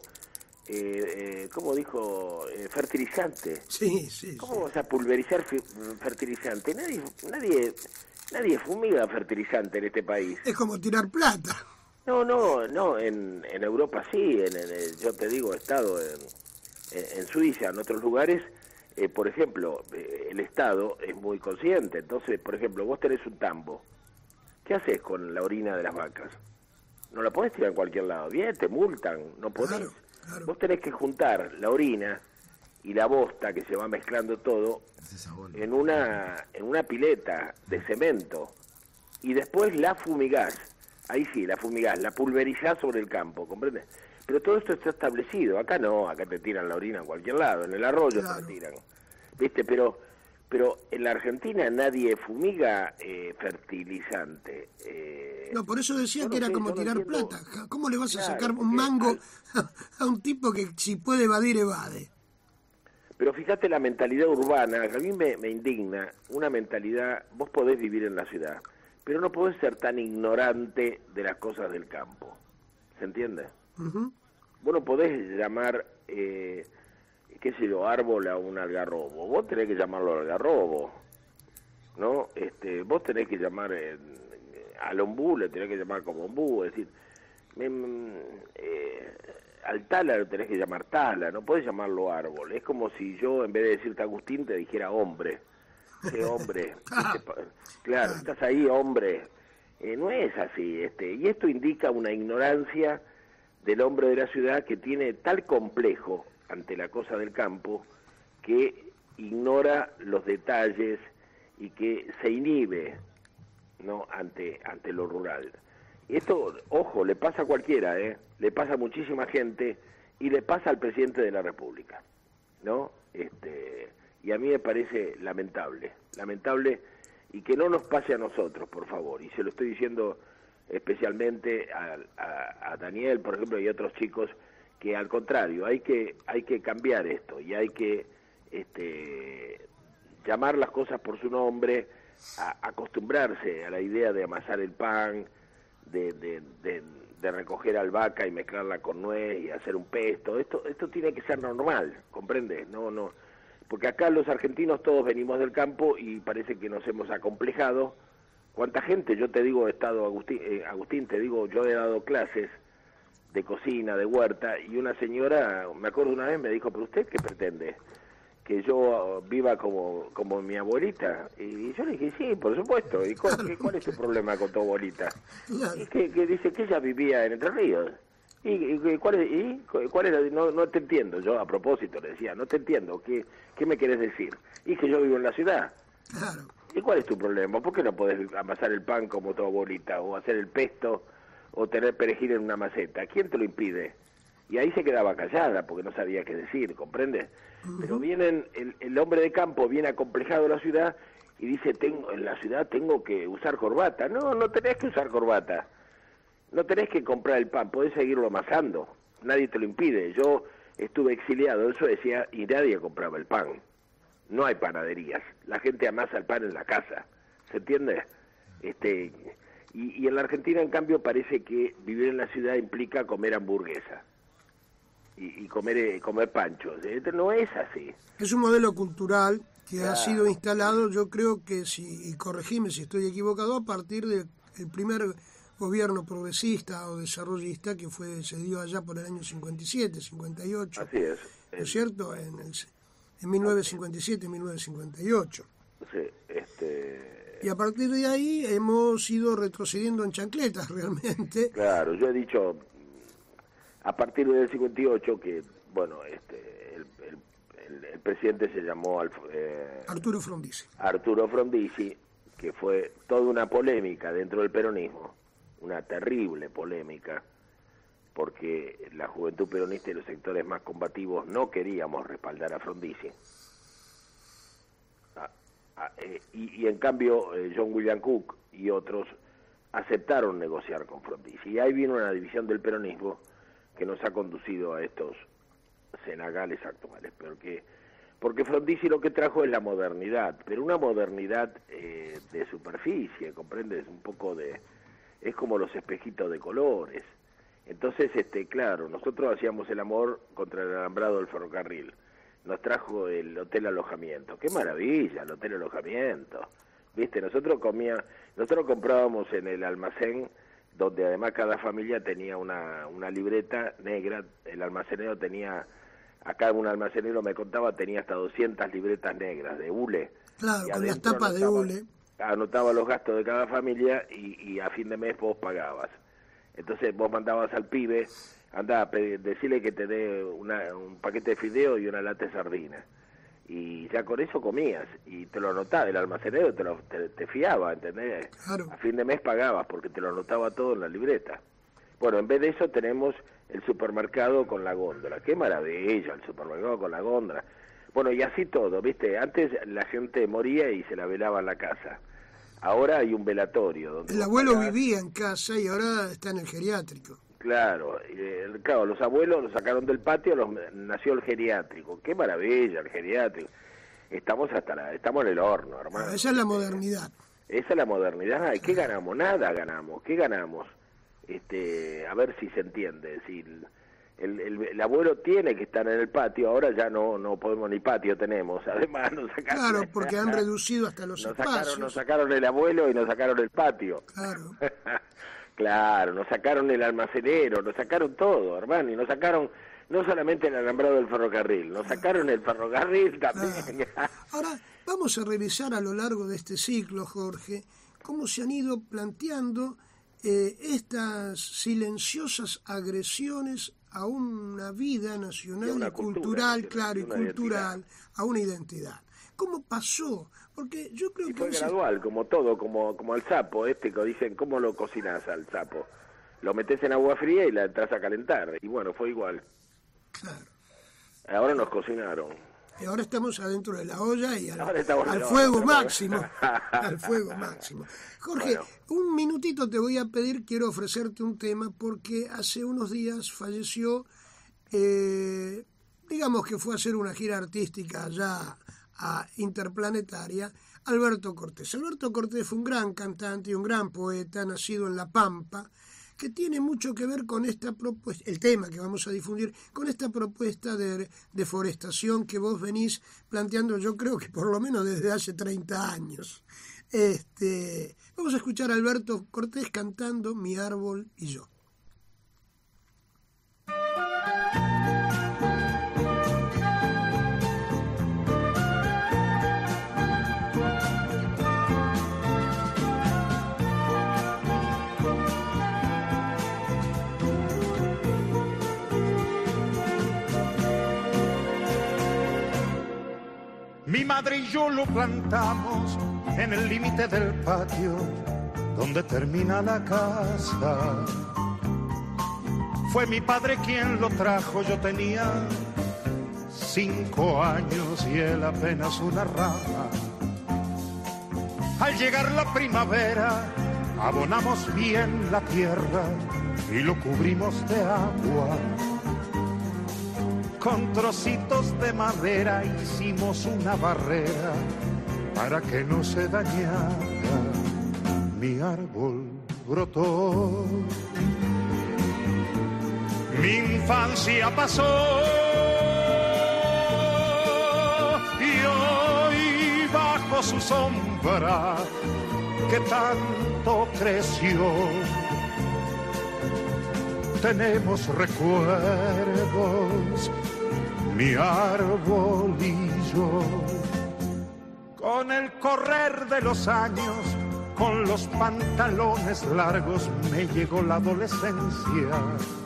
Eh, eh, ¿Cómo dijo? Eh, fertilizante. Sí, sí. ¿Cómo sí. vas a pulverizar fertilizante? Nadie, nadie, nadie fumiga fertilizante en este país. Es como tirar plata. No, no, no. En, en Europa sí. En, en, yo te digo, he estado en, en, en Suiza, en otros lugares. Eh, por ejemplo, eh, el Estado es muy consciente. Entonces, por ejemplo, vos tenés un tambo. ¿Qué haces con la orina de las vacas? No la podés tirar en cualquier lado. Bien, te multan. No podés. Claro. Claro. Vos tenés que juntar la orina y la bosta, que se va mezclando todo, en una en una pileta de cemento, y después la fumigás. Ahí sí, la fumigás, la pulverizás sobre el campo, ¿comprendes? Pero todo esto está establecido. Acá no, acá te tiran la orina en cualquier lado, en el arroyo claro. te tiran. ¿Viste? Pero pero en la Argentina nadie fumiga eh, fertilizante. Eh, no, por eso decía que era sé, como tirar entiendo. plata. ¿Cómo le vas claro, a sacar un mango al... a un tipo que si puede evadir, evade? Pero fíjate la mentalidad urbana, que a mí me, me indigna, una mentalidad, vos podés vivir en la ciudad, pero no podés ser tan ignorante de las cosas del campo. ¿Se entiende? Uh-huh. Vos no podés llamar... Eh, qué sé yo, árbol a un algarrobo. Vos tenés que llamarlo algarrobo, ¿no? Este, vos tenés que llamar eh, al ombú, le tenés que llamar como ombú, es decir, me, eh, al tala lo tenés que llamar tala, no podés llamarlo árbol. Es como si yo, en vez de decirte Agustín, te dijera hombre. ¿Qué hombre? Claro, estás ahí, hombre. Eh, no es así, este, y esto indica una ignorancia del hombre de la ciudad que tiene tal complejo ante la cosa del campo, que ignora los detalles y que se inhibe, ¿no?, ante ante lo rural. Y esto, ojo, le pasa a cualquiera, ¿eh? Le pasa a muchísima gente y le pasa al presidente de la República, ¿no? Este, y a mí me parece lamentable, lamentable y que no nos pase a nosotros, por favor, y se lo estoy diciendo especialmente a, a, a Daniel, por ejemplo, y a otros chicos, que al contrario, hay que hay que cambiar esto y hay que este, llamar las cosas por su nombre, a, acostumbrarse a la idea de amasar el pan, de, de, de, de recoger albahaca y mezclarla con nuez y hacer un pesto. Esto esto tiene que ser normal, ¿comprendes? No, no, porque acá los argentinos todos venimos del campo y parece que nos hemos acomplejado. ¿Cuánta gente? Yo te digo, he estado, Agustín, eh, Agustín, te digo, yo he dado clases de cocina, de huerta, y una señora, me acuerdo una vez, me dijo, ¿pero usted qué pretende? ¿Que yo viva como como mi abuelita? Y yo le dije, sí, por supuesto. ¿Y cuál, qué, cuál es tu problema con tu abuelita? Y que, que dice que ella vivía en Entre Ríos. ¿Y, y cuál es? Y, cuál es? No, no te entiendo. Yo, a propósito, le decía, no te entiendo. ¿Qué, qué me quieres decir? Y que yo vivo en la ciudad. Claro. ¿Y cuál es tu problema? ¿Por qué no podés amasar el pan como tu abuelita? O hacer el pesto, o tener perejil en una maceta. ¿Quién te lo impide? Y ahí se quedaba callada porque no sabía qué decir, ¿comprendes? Uh-huh. Pero vienen, el, el hombre de campo viene acomplejado a la ciudad y dice, tengo en la ciudad tengo que usar corbata. No, no tenés que usar corbata. No tenés que comprar el pan, podés seguirlo amasando. Nadie te lo impide. Yo estuve exiliado en Suecia y nadie compraba el pan. No hay panaderías. La gente amasa el pan en la casa. ¿Se entiende? Este... Y, y en la Argentina, en cambio, parece que vivir en la ciudad implica comer hamburguesa y, y comer eh, comer panchos. No es así. Es un modelo cultural que claro. ha sido instalado, yo creo que, si y corregime si estoy equivocado, a partir del primer gobierno progresista o desarrollista que fue se dio allá por el año cincuenta y siete, cincuenta y ocho. Así es. ¿No es cierto? En, el, en mil novecientos cincuenta y siete, mil novecientos cincuenta y ocho. Sí, este... Y a partir de ahí hemos ido retrocediendo en chancletas, realmente. Claro, yo he dicho, a partir del cincuenta y ocho, que, bueno, este el, el, el, el presidente se llamó Alf, eh, Arturo Frondizi. Arturo Frondizi, que fue toda una polémica dentro del peronismo, una terrible polémica, porque la juventud peronista y los sectores más combativos no queríamos respaldar a Frondizi. Ah, eh, y, y en cambio eh, John William Cook y otros aceptaron negociar con Frondizi, y ahí vino una división del peronismo que nos ha conducido a estos cenagales actuales, porque porque Frondizi lo que trajo es la modernidad, pero una modernidad eh, de superficie, ¿comprendes? Un poco de... es como los espejitos de colores. Entonces, este claro, nosotros hacíamos el amor contra el alambrado del ferrocarril. Nos trajo el hotel alojamiento. ¡Qué maravilla, el hotel alojamiento! ¿Viste? Nosotros comía, nosotros comprábamos en el almacén, donde además cada familia tenía una, una libreta negra. El almacenero tenía, acá un almacenero me contaba, tenía hasta doscientas libretas negras de hule. Claro, con las tapas de hule. Anotaba los gastos de cada familia y, y a fin de mes vos pagabas. Entonces vos mandabas al pibe, andá a pedir, decirle que te dé una, un paquete de fideo y una lata de sardina. Y ya con eso comías, y te lo anotaba, el almacenero te, lo, te, te fiaba, ¿entendés? Claro. A fin de mes pagabas, porque te lo anotaba todo en la libreta. Bueno, en vez de eso tenemos el supermercado con la góndola. ¡Qué maravilla el supermercado con la góndola! Bueno, y así todo, ¿viste? Antes la gente moría y se la velaba en la casa. Ahora hay un velatorio. Donde el abuelo pagás... vivía en casa y ahora está en el geriátrico. Claro, eh, claro, los abuelos los sacaron del patio, los, nació el geriátrico. ¡Qué maravilla el geriátrico! Estamos hasta la, estamos en el horno, hermano. Esa es la modernidad. Esa es la modernidad. ¿Qué ganamos? Nada ganamos. ¿Qué ganamos? Este, a ver si se entiende. Si el, el, el, el abuelo tiene que estar en el patio, ahora ya no no podemos ni patio tenemos. Además nos sacaron. Claro, porque han reducido hasta los nos espacios. Sacaron, nos sacaron el abuelo y nos sacaron el patio. Claro. Claro, nos sacaron el almacenero, nos sacaron todo, hermano, y nos sacaron no solamente el alambrado del ferrocarril, nos sacaron el ferrocarril también. Ah. Ahora, vamos a revisar a lo largo de este ciclo, Jorge, cómo se han ido planteando eh, estas silenciosas agresiones a una vida nacional una y cultura, cultural, una, claro, y una cultural, identidad. A una identidad. ¿Cómo pasó? Porque yo creo y que... fue veces... gradual, como todo, como como el sapo, este que dicen, ¿cómo lo cocinas al sapo? Lo metes en agua fría y la entras a calentar, y bueno, fue igual. Claro. Ahora nos cocinaron. Y ahora estamos adentro de la olla y al, Ahora al no, fuego no, máximo. Al fuego máximo. Jorge, Bueno. un minutito te voy a pedir, quiero ofrecerte un tema, porque hace unos días falleció, eh, digamos que fue a hacer una gira artística allá a Interplanetaria, Alberto Cortés. Alberto Cortés fue un gran cantante y un gran poeta, nacido en La Pampa, que tiene mucho que ver con esta propuesta, el tema que vamos a difundir, con esta propuesta de deforestación que vos venís planteando, yo creo que por lo menos desde hace treinta años. Este, vamos a escuchar a Alberto Cortés cantando Mi árbol y yo. Mi madre y yo lo plantamos en el límite del patio donde termina la casa. Fue mi padre quien lo trajo, yo tenía cinco años y él apenas una rama. Al llegar la primavera abonamos bien la tierra y lo cubrimos de agua. Con trocitos de madera hicimos una barrera para que no se dañara. Mi árbol brotó, mi infancia pasó y hoy bajo su sombra que tanto creció tenemos recuerdos, mi árbol y yo. Con el correr de los años, con los pantalones largos, me llegó la adolescencia.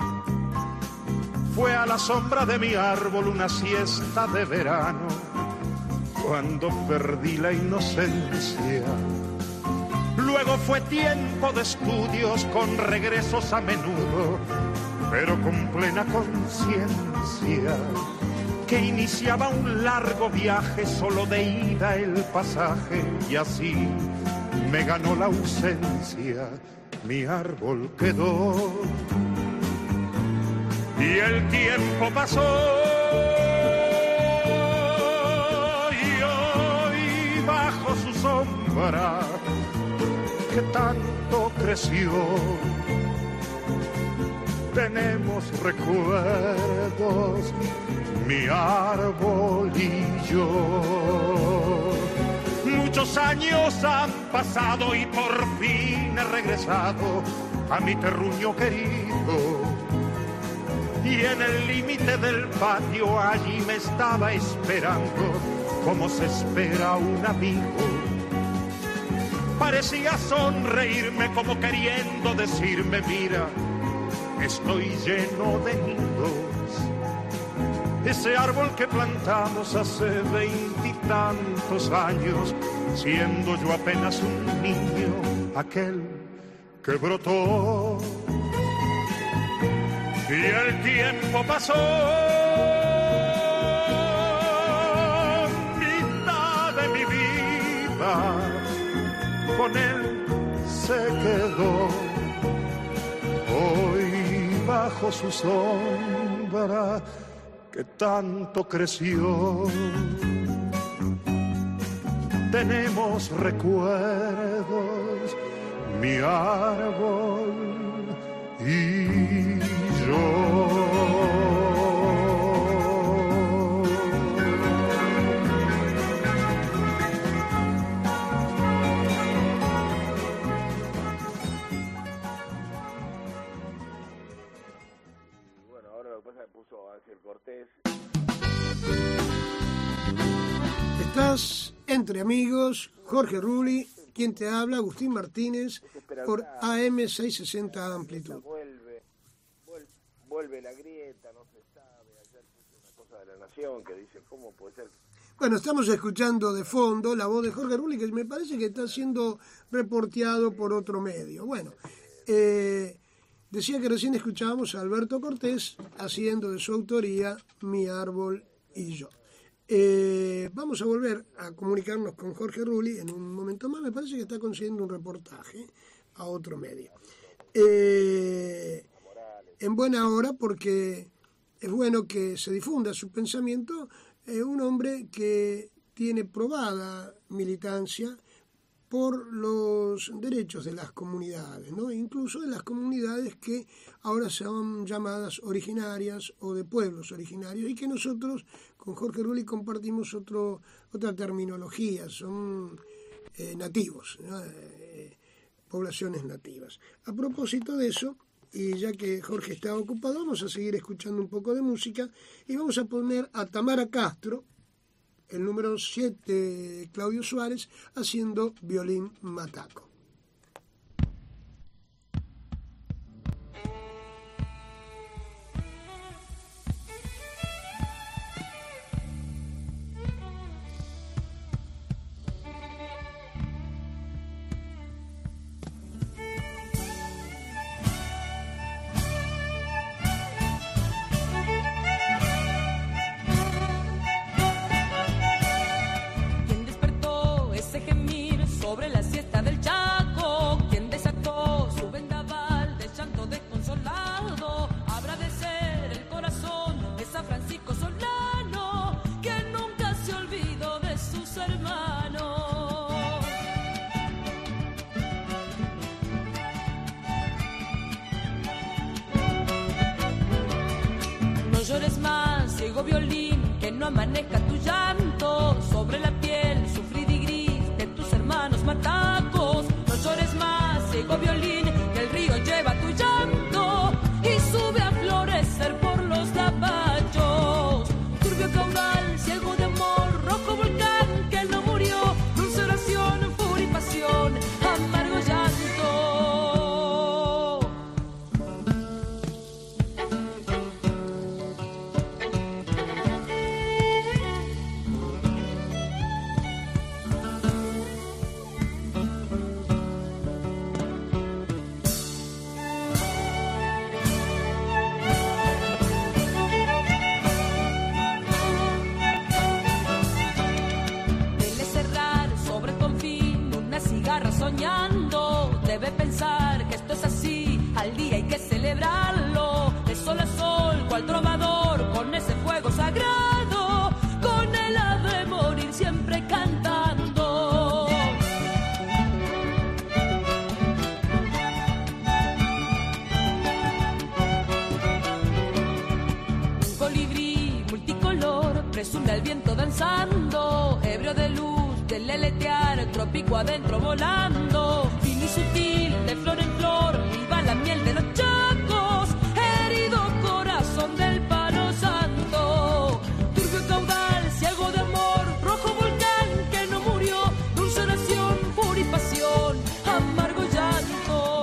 Fue a la sombra de mi árbol una siesta de verano, cuando perdí la inocencia. Luego fue tiempo de estudios con regresos a menudo, pero con plena conciencia que iniciaba un largo viaje, solo de ida el pasaje, y así me ganó la ausencia. Mi árbol quedó y el tiempo pasó y hoy bajo su sombra que tanto creció tenemos recuerdos, mi árbol y yo. Muchos años han pasado y por fin he regresado a mi terruño querido. Y en el límite del patio allí me estaba esperando, como se espera un amigo. Parecía sonreírme como queriendo decirme, mira, estoy lleno de nidos. Ese árbol que plantamos hace veintitantos años, siendo yo apenas un niño, aquel que brotó. Y el tiempo pasó, mitad de mi vida con él se quedó. Hoy bajo su sombra que tanto creció tenemos recuerdos, mi árbol y yo. Cortés. Estás entre amigos, Jorge Rulli, quien te habla, Agustín Martínez, por A M seiscientos sesenta Amplitud. Vuelve, vuelve, vuelve la grieta, no se sabe. Ayer puse una cosa de la Nación que dice, ¿cómo puede ser? Bueno, estamos escuchando de fondo la voz de Jorge Rulli, que me parece que está siendo reporteado por otro medio. Bueno, eh... decía que recién escuchábamos a Alberto Cortés haciendo de su autoría Mi árbol y yo. Eh, vamos a volver a comunicarnos con Jorge Rulli en un momento más. Me parece que está consiguiendo un reportaje a otro medio. Eh, en buena hora, porque es bueno que se difunda su pensamiento. Eh, un hombre que tiene probada militancia por los derechos de las comunidades, ¿no? Incluso de las comunidades que ahora son llamadas originarias o de pueblos originarios, y que nosotros con Jorge Rulli compartimos otro, otra terminología, son eh, nativos, ¿no? eh, poblaciones nativas. A propósito de eso, y ya que Jorge está ocupado, vamos a seguir escuchando un poco de música y vamos a poner a Tamara Castro, el número siete, Claudio Suárez, haciendo Violín Mataco. Sobre la siesta del Chaco, quien desató su vendaval de llanto desconsolado, habrá de ser el corazón de San Francisco Solano, que nunca se olvidó de sus hermanos. No llores más, ciego violín, que no amanezca tu llanto sobre la piel sufrida y gris hermanos matacos. No llores más, ciego violín, que el río lleva tu llanto y sube a florecer por los zapachos. Turbio caudal, ciego de amor, rojo volcán que no murió, dulce oración, furia y pasión, amargo llanto. Soñando, debe pensar que esto es así, al día hay que celebrarlo, de sol a sol, cual trovador, con ese fuego sagrado, con el ave morir siempre cantando. Un colibrí multicolor presume al viento danzando, ebrio de luz, del leletear, trópico adentro volando, fino y sutil, de flor en flor, viva la miel de los chacos, herido corazón del palo santo, turbio caudal, ciego de amor, rojo volcán que no murió, dulce oración, furia y pasión, amargo llanto.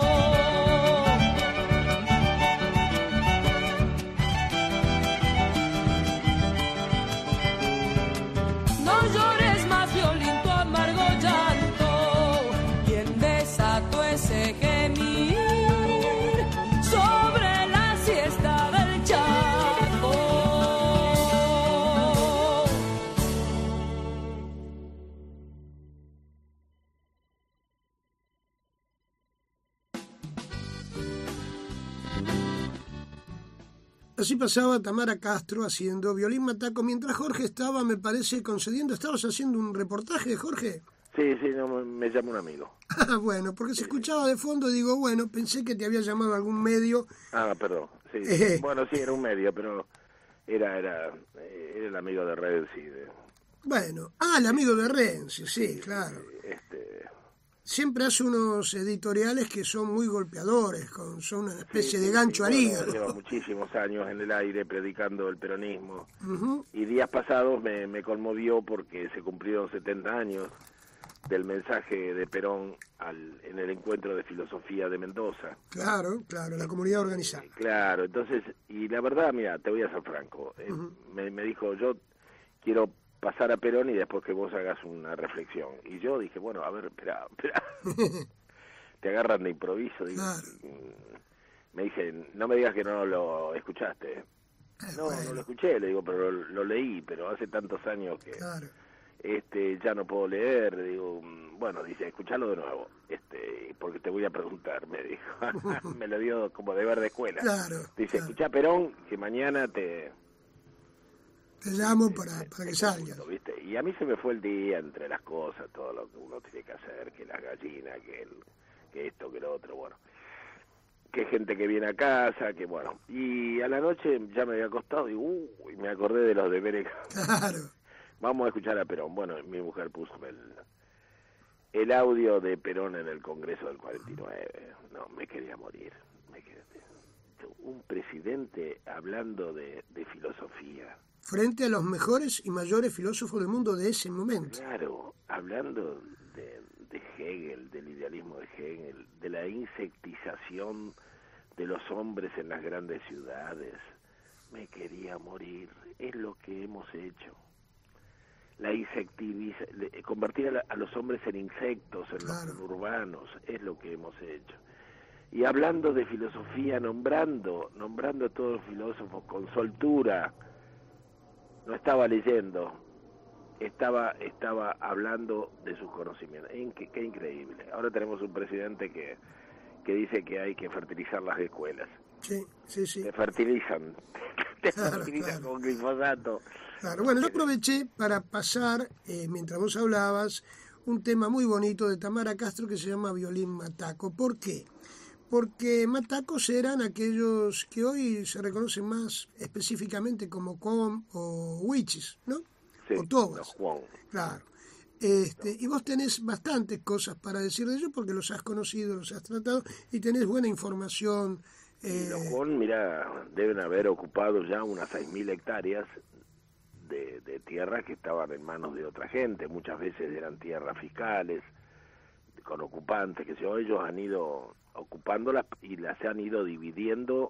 No llores más, violín, amargo llanto, quien desató ese gemir sobre la siesta del Chaco. Así pasaba Tamara Castro haciendo Violín Mataco, mientras Jorge estaba, me parece, concediendo. ¿Estabas haciendo un reportaje, Jorge? Sí, sí, no, me llama un amigo. Ah, bueno, porque se escuchaba de fondo, digo, bueno, pensé que te había llamado algún medio. Ah, perdón, sí. Eh. Bueno, sí, era un medio, pero era era, era el amigo de Renzi. De... Bueno, ah, el amigo de Renzi, sí, claro. Este... Siempre hace unos editoriales que son muy golpeadores, con, son una especie sí, de gancho sí, al bueno, hígado. Lleva muchísimos años en el aire predicando el peronismo. Uh-huh. Y días pasados me, me conmovió porque se cumplieron setenta años del mensaje de Perón al, en el encuentro de filosofía de Mendoza. Claro, claro, la comunidad organizada. Claro, entonces, y la verdad, mira, te voy a ser franco, eh, Uh-huh. me, me dijo, yo quiero pasar a Perón y después que vos hagas una reflexión. Y yo dije, bueno, a ver, espera, espera. Te agarran de improviso. Digo, claro. Me dicen, no me digas que no lo escuchaste. No, bueno. no lo escuché, le digo, pero lo, lo leí, pero hace tantos años que Claro. este ya no puedo leer. Le digo, bueno, dice, escuchalo de nuevo, este porque te voy a preguntar, me dijo. Me lo dio como deber de escuela. Claro, Dice, claro. escuchá, Perón, que mañana te... Te llamo para, para que salgas. ¿Viste? Y a mí se me fue el día entre las cosas, todo lo que uno tiene que hacer, que las gallinas, que, el, que esto, que lo otro, bueno. Que gente que viene a casa, que bueno. Y a la noche ya me había acostado y, uh, y me acordé de los deberes. Claro. Vamos a escuchar a Perón. Bueno, mi mujer puso el, el audio de Perón en el Congreso del cuarenta y nueve. No, me quería morir. Me quería... Un presidente hablando de, de filosofía. Frente a los mejores y mayores filósofos del mundo de ese momento. Claro, hablando de, de Hegel, del idealismo de Hegel, de la insectización de los hombres en las grandes ciudades. Me quería morir. Es lo que hemos hecho. La insectiviza, convertir a, la, a los hombres en insectos, en claro. los urbanos, es lo que hemos hecho. Y hablando de filosofía, nombrando, nombrando a todos los filósofos con soltura. No estaba leyendo, estaba estaba hablando de sus conocimientos. Qué, qué increíble. Ahora tenemos un presidente que, que dice que hay que fertilizar las escuelas. Sí, sí, sí. Te fertilizan, te claro, fertilizan claro. con glifosato. Claro, bueno, yo aproveché para pasar, eh, mientras vos hablabas, un tema muy bonito de Tamara Castro que se llama Violín Mataco. ¿Por qué? Porque matacos eran aquellos que hoy se reconocen más específicamente como com o wichis, ¿no? Sí, o tobas. Los Juan. Claro. Este, y vos tenés bastantes cosas para decir de ellos porque los has conocido, los has tratado y tenés buena información. Eh... Los Juan, mira, deben haber ocupado ya unas seis mil hectáreas de, de tierra que estaban en manos de otra gente. Muchas veces eran tierras fiscales, con ocupantes, que si ellos han ido ocupándolas y las han ido dividiendo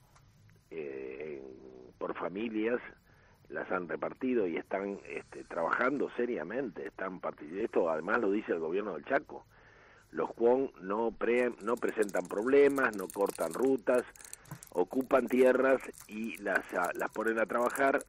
eh, en, por familias, las han repartido y están este, trabajando seriamente, están participando. Esto además lo dice el gobierno del Chaco. Los Juan no, pre, no presentan problemas, no cortan rutas, ocupan tierras y las, a, las ponen a trabajar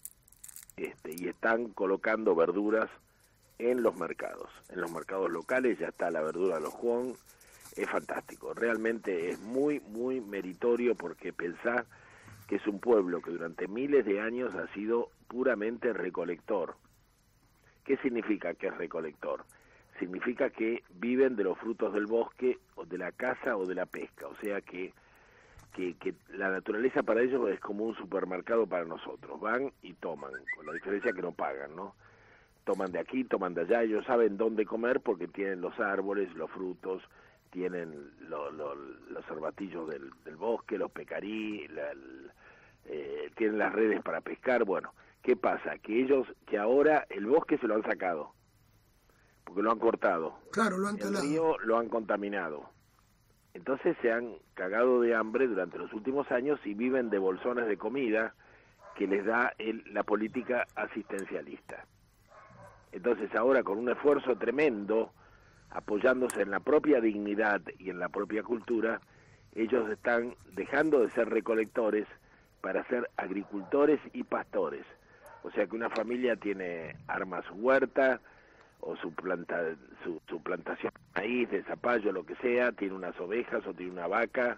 este, y están colocando verduras en los mercados. En los mercados locales ya está la verdura de los Juan. Es fantástico, realmente es muy, muy meritorio porque pensá que es un pueblo que durante miles de años ha sido puramente recolector. ¿Qué significa que es recolector? Significa que viven de los frutos del bosque, o de la caza o de la pesca, o sea que, que, que la naturaleza para ellos es como un supermercado para nosotros, van y toman, con la diferencia que no pagan, ¿no? Toman de aquí, toman de allá, ellos saben dónde comer porque tienen los árboles, los frutos, tienen lo, lo, los cervatillos del, del bosque, los pecarí, la, el, eh, tienen las redes para pescar. Bueno, ¿qué pasa? Que ellos, que ahora el bosque se lo han sacado, porque lo han cortado. Claro, lo han talado. El río lo han contaminado. Entonces se han cagado de hambre durante los últimos años y viven de bolsones de comida que les da el, la política asistencialista. Entonces ahora con un esfuerzo tremendo, apoyándose en la propia dignidad y en la propia cultura, ellos están dejando de ser recolectores para ser agricultores y pastores. O sea que una familia tiene arma su huerta o su planta, su, su plantación de maíz, de zapallo, lo que sea, tiene unas ovejas o tiene una vaca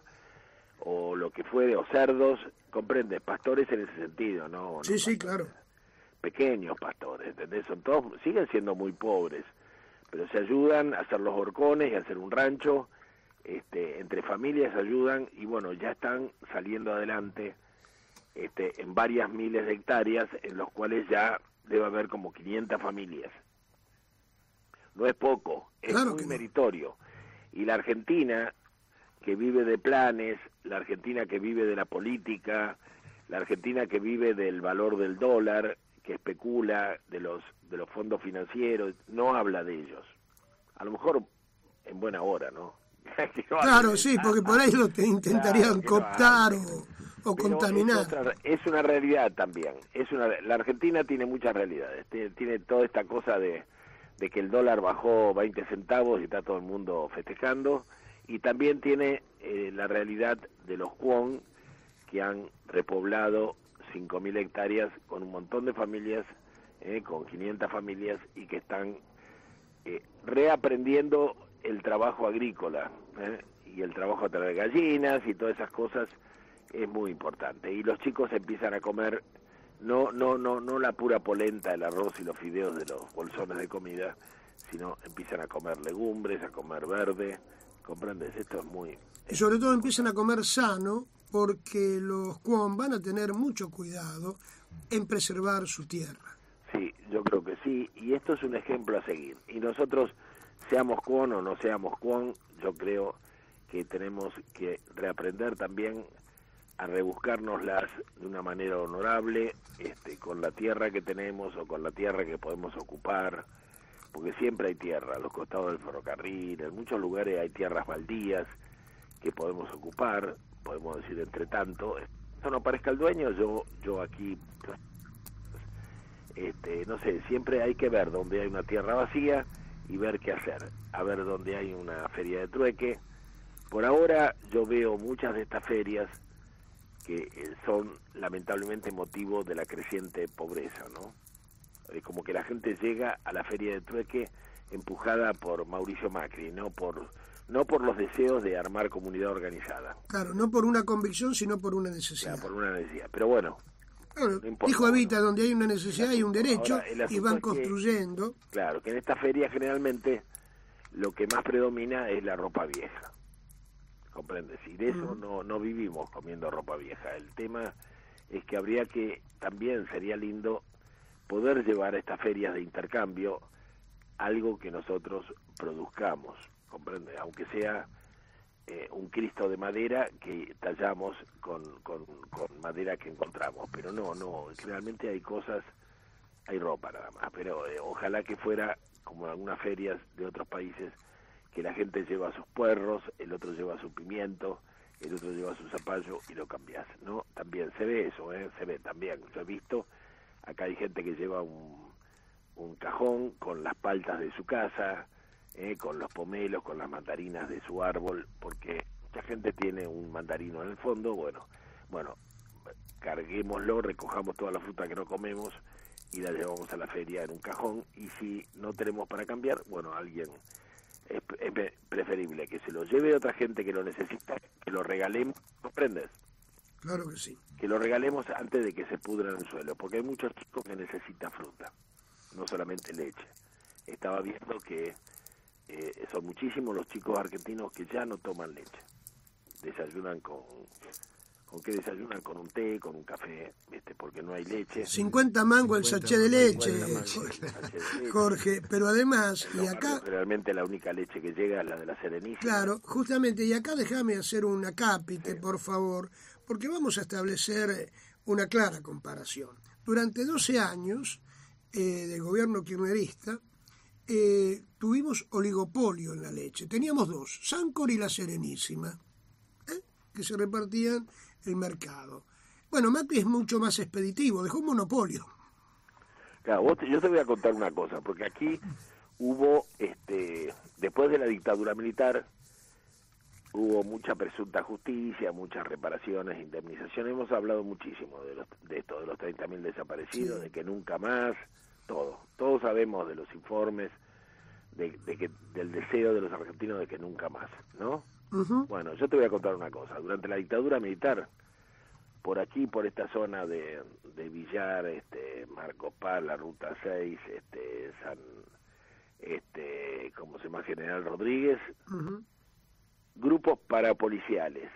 o lo que fuere, o cerdos, comprende, pastores en ese sentido, ¿no? Sí, no sí, pastores, claro. Pequeños pastores, ¿entendés? Son todos, siguen siendo muy pobres, pero se ayudan a hacer los horcones y a hacer un rancho, este, entre familias ayudan y bueno, ya están saliendo adelante este, en varias miles de hectáreas en los cuales ya debe haber como quinientas familias. No es poco, es claro muy no. meritorio. Y la Argentina, que vive de planes, la Argentina que vive de la política, la Argentina que vive del valor del dólar, que especula de los de los fondos financieros, no habla de ellos. A lo mejor en buena hora, ¿no? no claro, sí, porque por ahí lo te intentarían claro, cooptar no o, o contaminar. Es, otra, es una realidad también. Es una, la Argentina tiene muchas realidades. Tiene, tiene toda esta cosa de, de que el dólar bajó veinte centavos y está todo el mundo festejando. Y también tiene eh, la realidad de los Juan que han repoblado cinco mil hectáreas con un montón de familias, eh, con quinientas familias, y que están eh, reaprendiendo el trabajo agrícola, eh, y el trabajo a traer gallinas y todas esas cosas es muy importante. Y los chicos empiezan a comer no no no no la pura polenta, el arroz y los fideos de los bolsones de comida, sino empiezan a comer legumbres, a comer verde, ¿comprendes? Esto es muy... Y sobre todo empiezan a comer sano, porque los Kwon van a tener mucho cuidado en preservar su tierra. Sí, yo creo que sí, y esto es un ejemplo a seguir. Y nosotros, seamos Kwon o no seamos Kwon, yo creo que tenemos que reaprender también a rebuscárnoslas de una manera honorable, este, con la tierra que tenemos o con la tierra que podemos ocupar, porque siempre hay tierra, a los costados del ferrocarril, en muchos lugares hay tierras baldías que podemos ocupar, podemos decir, entre tanto, esto no parezca el dueño, yo yo aquí, este, no sé, siempre hay que ver dónde hay una tierra vacía y ver qué hacer, a ver dónde hay una feria de trueque. Por ahora yo veo muchas de estas ferias que eh, son lamentablemente motivo de la creciente pobreza, ¿no? Es como que la gente llega a la feria de trueque empujada por Mauricio Macri, no por no por los deseos de armar comunidad organizada. Claro, no por una convicción, sino por una necesidad. Claro, por una necesidad. Pero bueno, claro, no importa. Hijo Evita, donde hay una necesidad hay un derecho, ahora, y van es construyendo. Que, claro, que en esta feria generalmente lo que más predomina es la ropa vieja. ¿Comprendes? Y de eso mm. no, no vivimos comiendo ropa vieja. El tema es que habría que, también sería lindo poder llevar a estas ferias de intercambio algo que nosotros produzcamos, ¿comprende? Aunque sea eh, un Cristo de madera que tallamos con, con, con madera que encontramos, pero no, no, realmente hay cosas, hay ropa nada más, pero eh, ojalá que fuera como en algunas ferias de otros países, que la gente lleva sus puerros, el otro lleva su pimiento, el otro lleva su zapallo y lo cambias, ¿no? También se ve eso, ¿eh? Se ve también, yo he visto, acá hay gente que lleva un, un cajón con las paltas de su casa, eh, con los pomelos, con las mandarinas de su árbol, porque mucha gente tiene un mandarino en el fondo, bueno, bueno, carguémoslo, recojamos toda la fruta que no comemos y la llevamos a la feria en un cajón, y si no tenemos para cambiar, bueno, alguien... Es, es preferible que se lo lleve otra gente que lo necesita, que lo regalemos, ¿comprendes? Claro que sí. Que lo regalemos antes de que se pudra en el suelo, porque hay muchos chicos que necesitan fruta, no solamente leche. Estaba viendo que eh, son muchísimos los chicos argentinos que ya no toman leche, desayunan con... ¿Con qué desayunan? Con un té, con un café, ¿viste? Porque no hay leche. cincuenta mangos el sachet de leche, Jorge, pero además, no, y acá... Realmente la única leche que llega es la de la Serenísima. Claro, justamente, y acá déjame hacer un acápite, sí. por favor, porque vamos a establecer una clara comparación. Durante doce años eh, de gobierno kirchnerista, eh, tuvimos oligopolio en la leche. Teníamos dos, Sancor y la Serenísima, ¿eh? que se repartían el mercado. Bueno, Macri es mucho más expeditivo, dejó un monopolio. Claro, vos te, yo te voy a contar una cosa, porque aquí hubo, este, después de la dictadura militar, hubo mucha presunta justicia, muchas reparaciones, indemnizaciones. Hemos hablado muchísimo de, los, de esto, de los treinta mil desaparecidos, sí. de que nunca más, todo. Todos sabemos de los informes, de, de que del deseo de los argentinos de que nunca más, ¿no? Uh-huh. Bueno, yo te voy a contar una cosa. Durante la dictadura militar, por aquí, por esta zona de, de Villar, este, Marcos Paz, la Ruta seis, este, San, este, ¿cómo se llama? General Rodríguez, uh-huh. grupos parapoliciales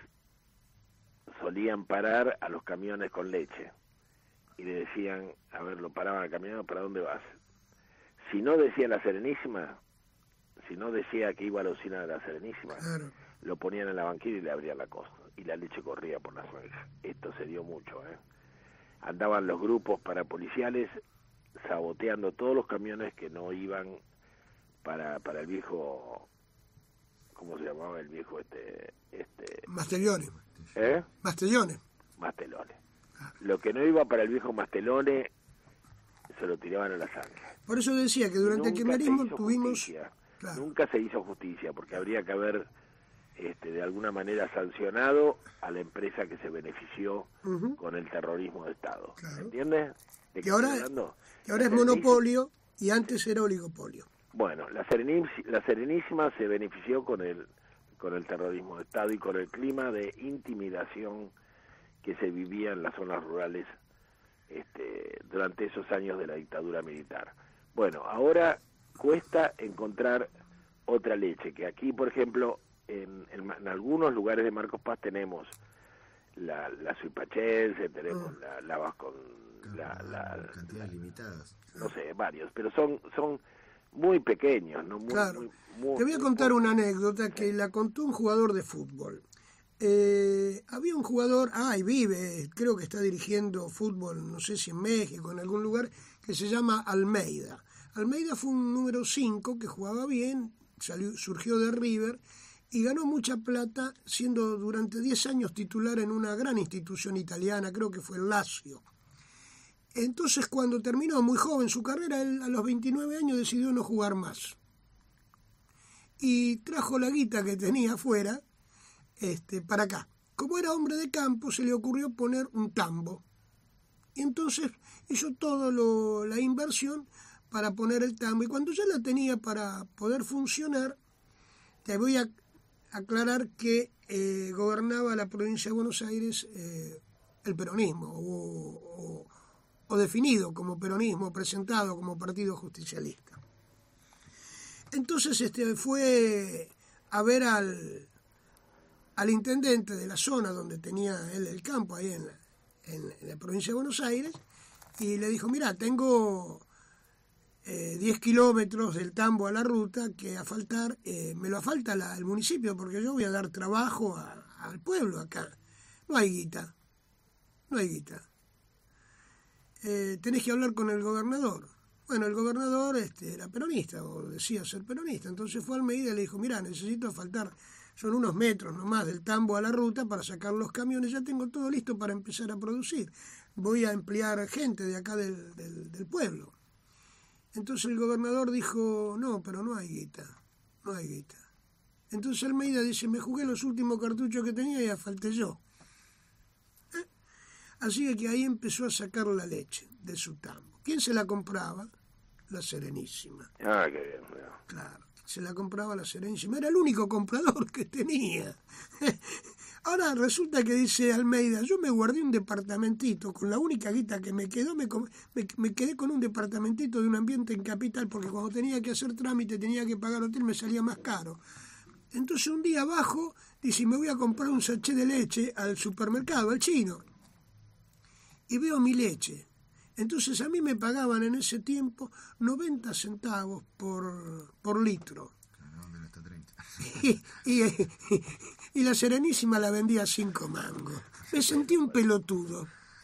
solían parar a los camiones con leche y le decían, a ver, lo paraban al camión, ¿para dónde vas? Si no decía la Serenísima, si no decía que iba a la usina de la Serenísima, claro. lo ponían en la banquina y le abrían la costa, y la leche corría por las rejas. Esto se dio mucho, ¿eh? Andaban los grupos parapoliciales saboteando todos los camiones que no iban para para el viejo, ¿cómo se llamaba el viejo este? este Mastellone. ¿Eh? Mastellone. Mastelone. Ah. Lo que no iba para el viejo Mastelone se lo tiraban a la sangre. Por eso decía que durante el kirchnerismo tuvimos... Claro. Nunca se hizo justicia, porque habría que haber este, de alguna manera sancionado a la empresa que se benefició Uh-huh. con el terrorismo de Estado. Claro. ¿Entiendes? ¿De Que qué ahora, estoy hablando? que ahora es La Serenísima- monopolio y antes era oligopolio. Bueno, la, Serenis- la Serenísima se benefició con el, con el terrorismo de Estado y con el clima de intimidación que se vivía en las zonas rurales este, durante esos años de la dictadura militar. Bueno, ahora cuesta encontrar otra leche, que aquí, por ejemplo, en, en, en algunos lugares de Marcos Paz tenemos la, la suipachense, tenemos la, la vascon... La, la, cantidades limitadas. no sé, varios, pero son son muy pequeños, ¿no? Muy, Claro. muy, muy, Te voy a muy contar pocos. una anécdota que la contó un jugador de fútbol. Eh, había un jugador, ah, y vive, creo que está dirigiendo fútbol, no sé si en México, en algún lugar, que se llama Almeida. Almeida fue un número cinco que jugaba bien, salió, surgió de River y ganó mucha plata siendo durante diez años titular en una gran institución italiana, creo que fue el Lazio. Entonces, cuando terminó muy joven su carrera, él a los veintinueve años decidió no jugar más. Y trajo la guita que tenía afuera este, para acá. Como era hombre de campo, se le ocurrió poner un tambo. Y entonces hizo toda la inversión para poner el tambo. Y cuando ya la tenía para poder funcionar, te voy a aclarar que eh, gobernaba la provincia de Buenos Aires eh, el peronismo, o, o, o definido como peronismo, presentado como partido justicialista. Entonces este fue a ver al, al intendente de la zona donde tenía él el campo, ahí en la, en, en la provincia de Buenos Aires, y le dijo, mira, tengo eh, diez kilómetros del tambo a la ruta que a faltar, eh, me lo afalta la, el municipio porque yo voy a dar trabajo a, al pueblo acá. No hay guita, no hay guita. Eh, tenés que hablar con el gobernador. Bueno, el gobernador este, era peronista, o decía ser peronista, entonces fue a Almeida y le dijo, mirá, necesito faltar, son unos metros nomás del tambo a la ruta para sacar los camiones, ya tengo todo listo para empezar a producir, voy a emplear gente de acá del, del, del pueblo. Entonces el gobernador dijo, no, pero no hay guita, no hay guita. Entonces Almeida dice, me jugué los últimos cartuchos que tenía y asfalté yo. ¿Eh? Así que ahí empezó a sacar la leche de su tambo. ¿Quién se la compraba? La Serenísima. Ah, qué bien. Claro. claro, se la compraba la Serenísima. Era el único comprador que tenía. Ahora resulta que dice Almeida, yo me guardé un departamentito, con la única guita que me quedó, me, me, me quedé con un departamentito de un ambiente en Capital, porque cuando tenía que hacer trámite, tenía que pagar hotel, me salía más caro. Entonces un día bajo, dice, me voy a comprar un sachet de leche al supermercado, al chino. Y veo mi leche. Entonces a mí me pagaban en ese tiempo noventa centavos por, por litro. Y, y, y la Serenísima la vendía a cinco mangos. Me sentí un pelotudo.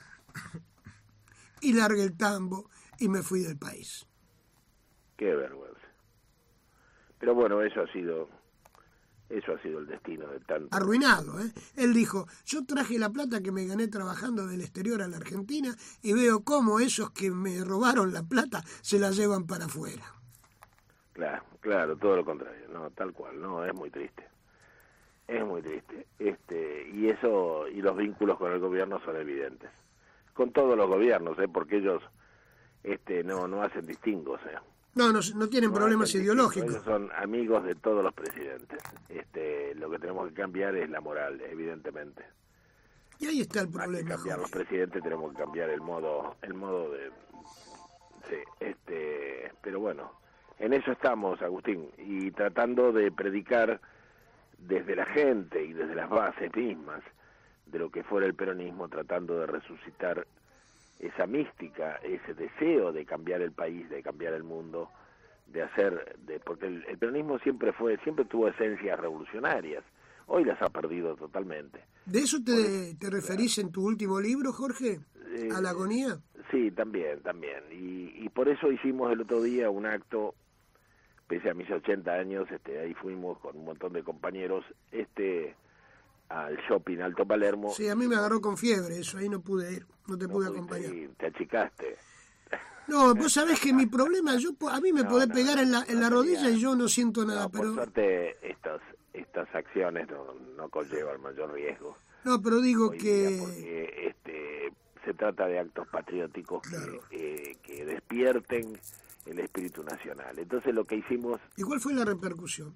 Y largué el tambo y me fui del país. Qué vergüenza. Pero bueno, eso ha sido... Eso ha sido el destino de tanto. Arruinado, ¿eh? Él dijo, yo traje la plata que me gané trabajando del exterior a la Argentina y veo cómo esos que me robaron la plata se la llevan para afuera. Claro, claro, todo lo contrario, no, tal cual, no, es muy triste. Es muy triste. Este, y eso, y los vínculos con el gobierno son evidentes. Con todos los gobiernos, ¿eh? Porque ellos este no no hacen distingos, ¿eh? No, no, no tienen no problemas ideológicos. Ellos son amigos de todos los presidentes. Este, lo que tenemos que cambiar es la moral, evidentemente. Y ahí está el problema. Más que cambiar los presidentes, tenemos que cambiar el modo, el modo de, sí, este, pero bueno, en eso estamos, Agustín, y tratando de predicar desde la gente y desde las bases mismas de lo que fuera el peronismo, tratando de resucitar esa mística, ese deseo de cambiar el país, de cambiar el mundo, de hacer, de porque el, el peronismo siempre fue, siempre tuvo esencias revolucionarias, hoy las ha perdido totalmente. ¿De eso te, te referís en tu último libro, Jorge? Eh, ¿A la agonía? Sí, también, también, y, y por eso hicimos el otro día un acto, pese a mis ochenta años, este, ahí fuimos con un montón de compañeros, este... al shopping Alto Palermo. Sí, a mí me agarró con fiebre eso, ahí no pude ir, no te no pude acompañar. Ir, te achicaste. No, vos sabés que mi problema, yo a mí me no, podés no, pegar en la, en la rodilla y yo no siento nada, no, pero... Por suerte, estas, estas acciones no, no conlleva el mayor riesgo. No, pero digo Hoy que... día, porque este, se trata de actos patrióticos claro. que, eh, que despierten el espíritu nacional. Entonces lo que hicimos... ¿Y cuál fue la repercusión?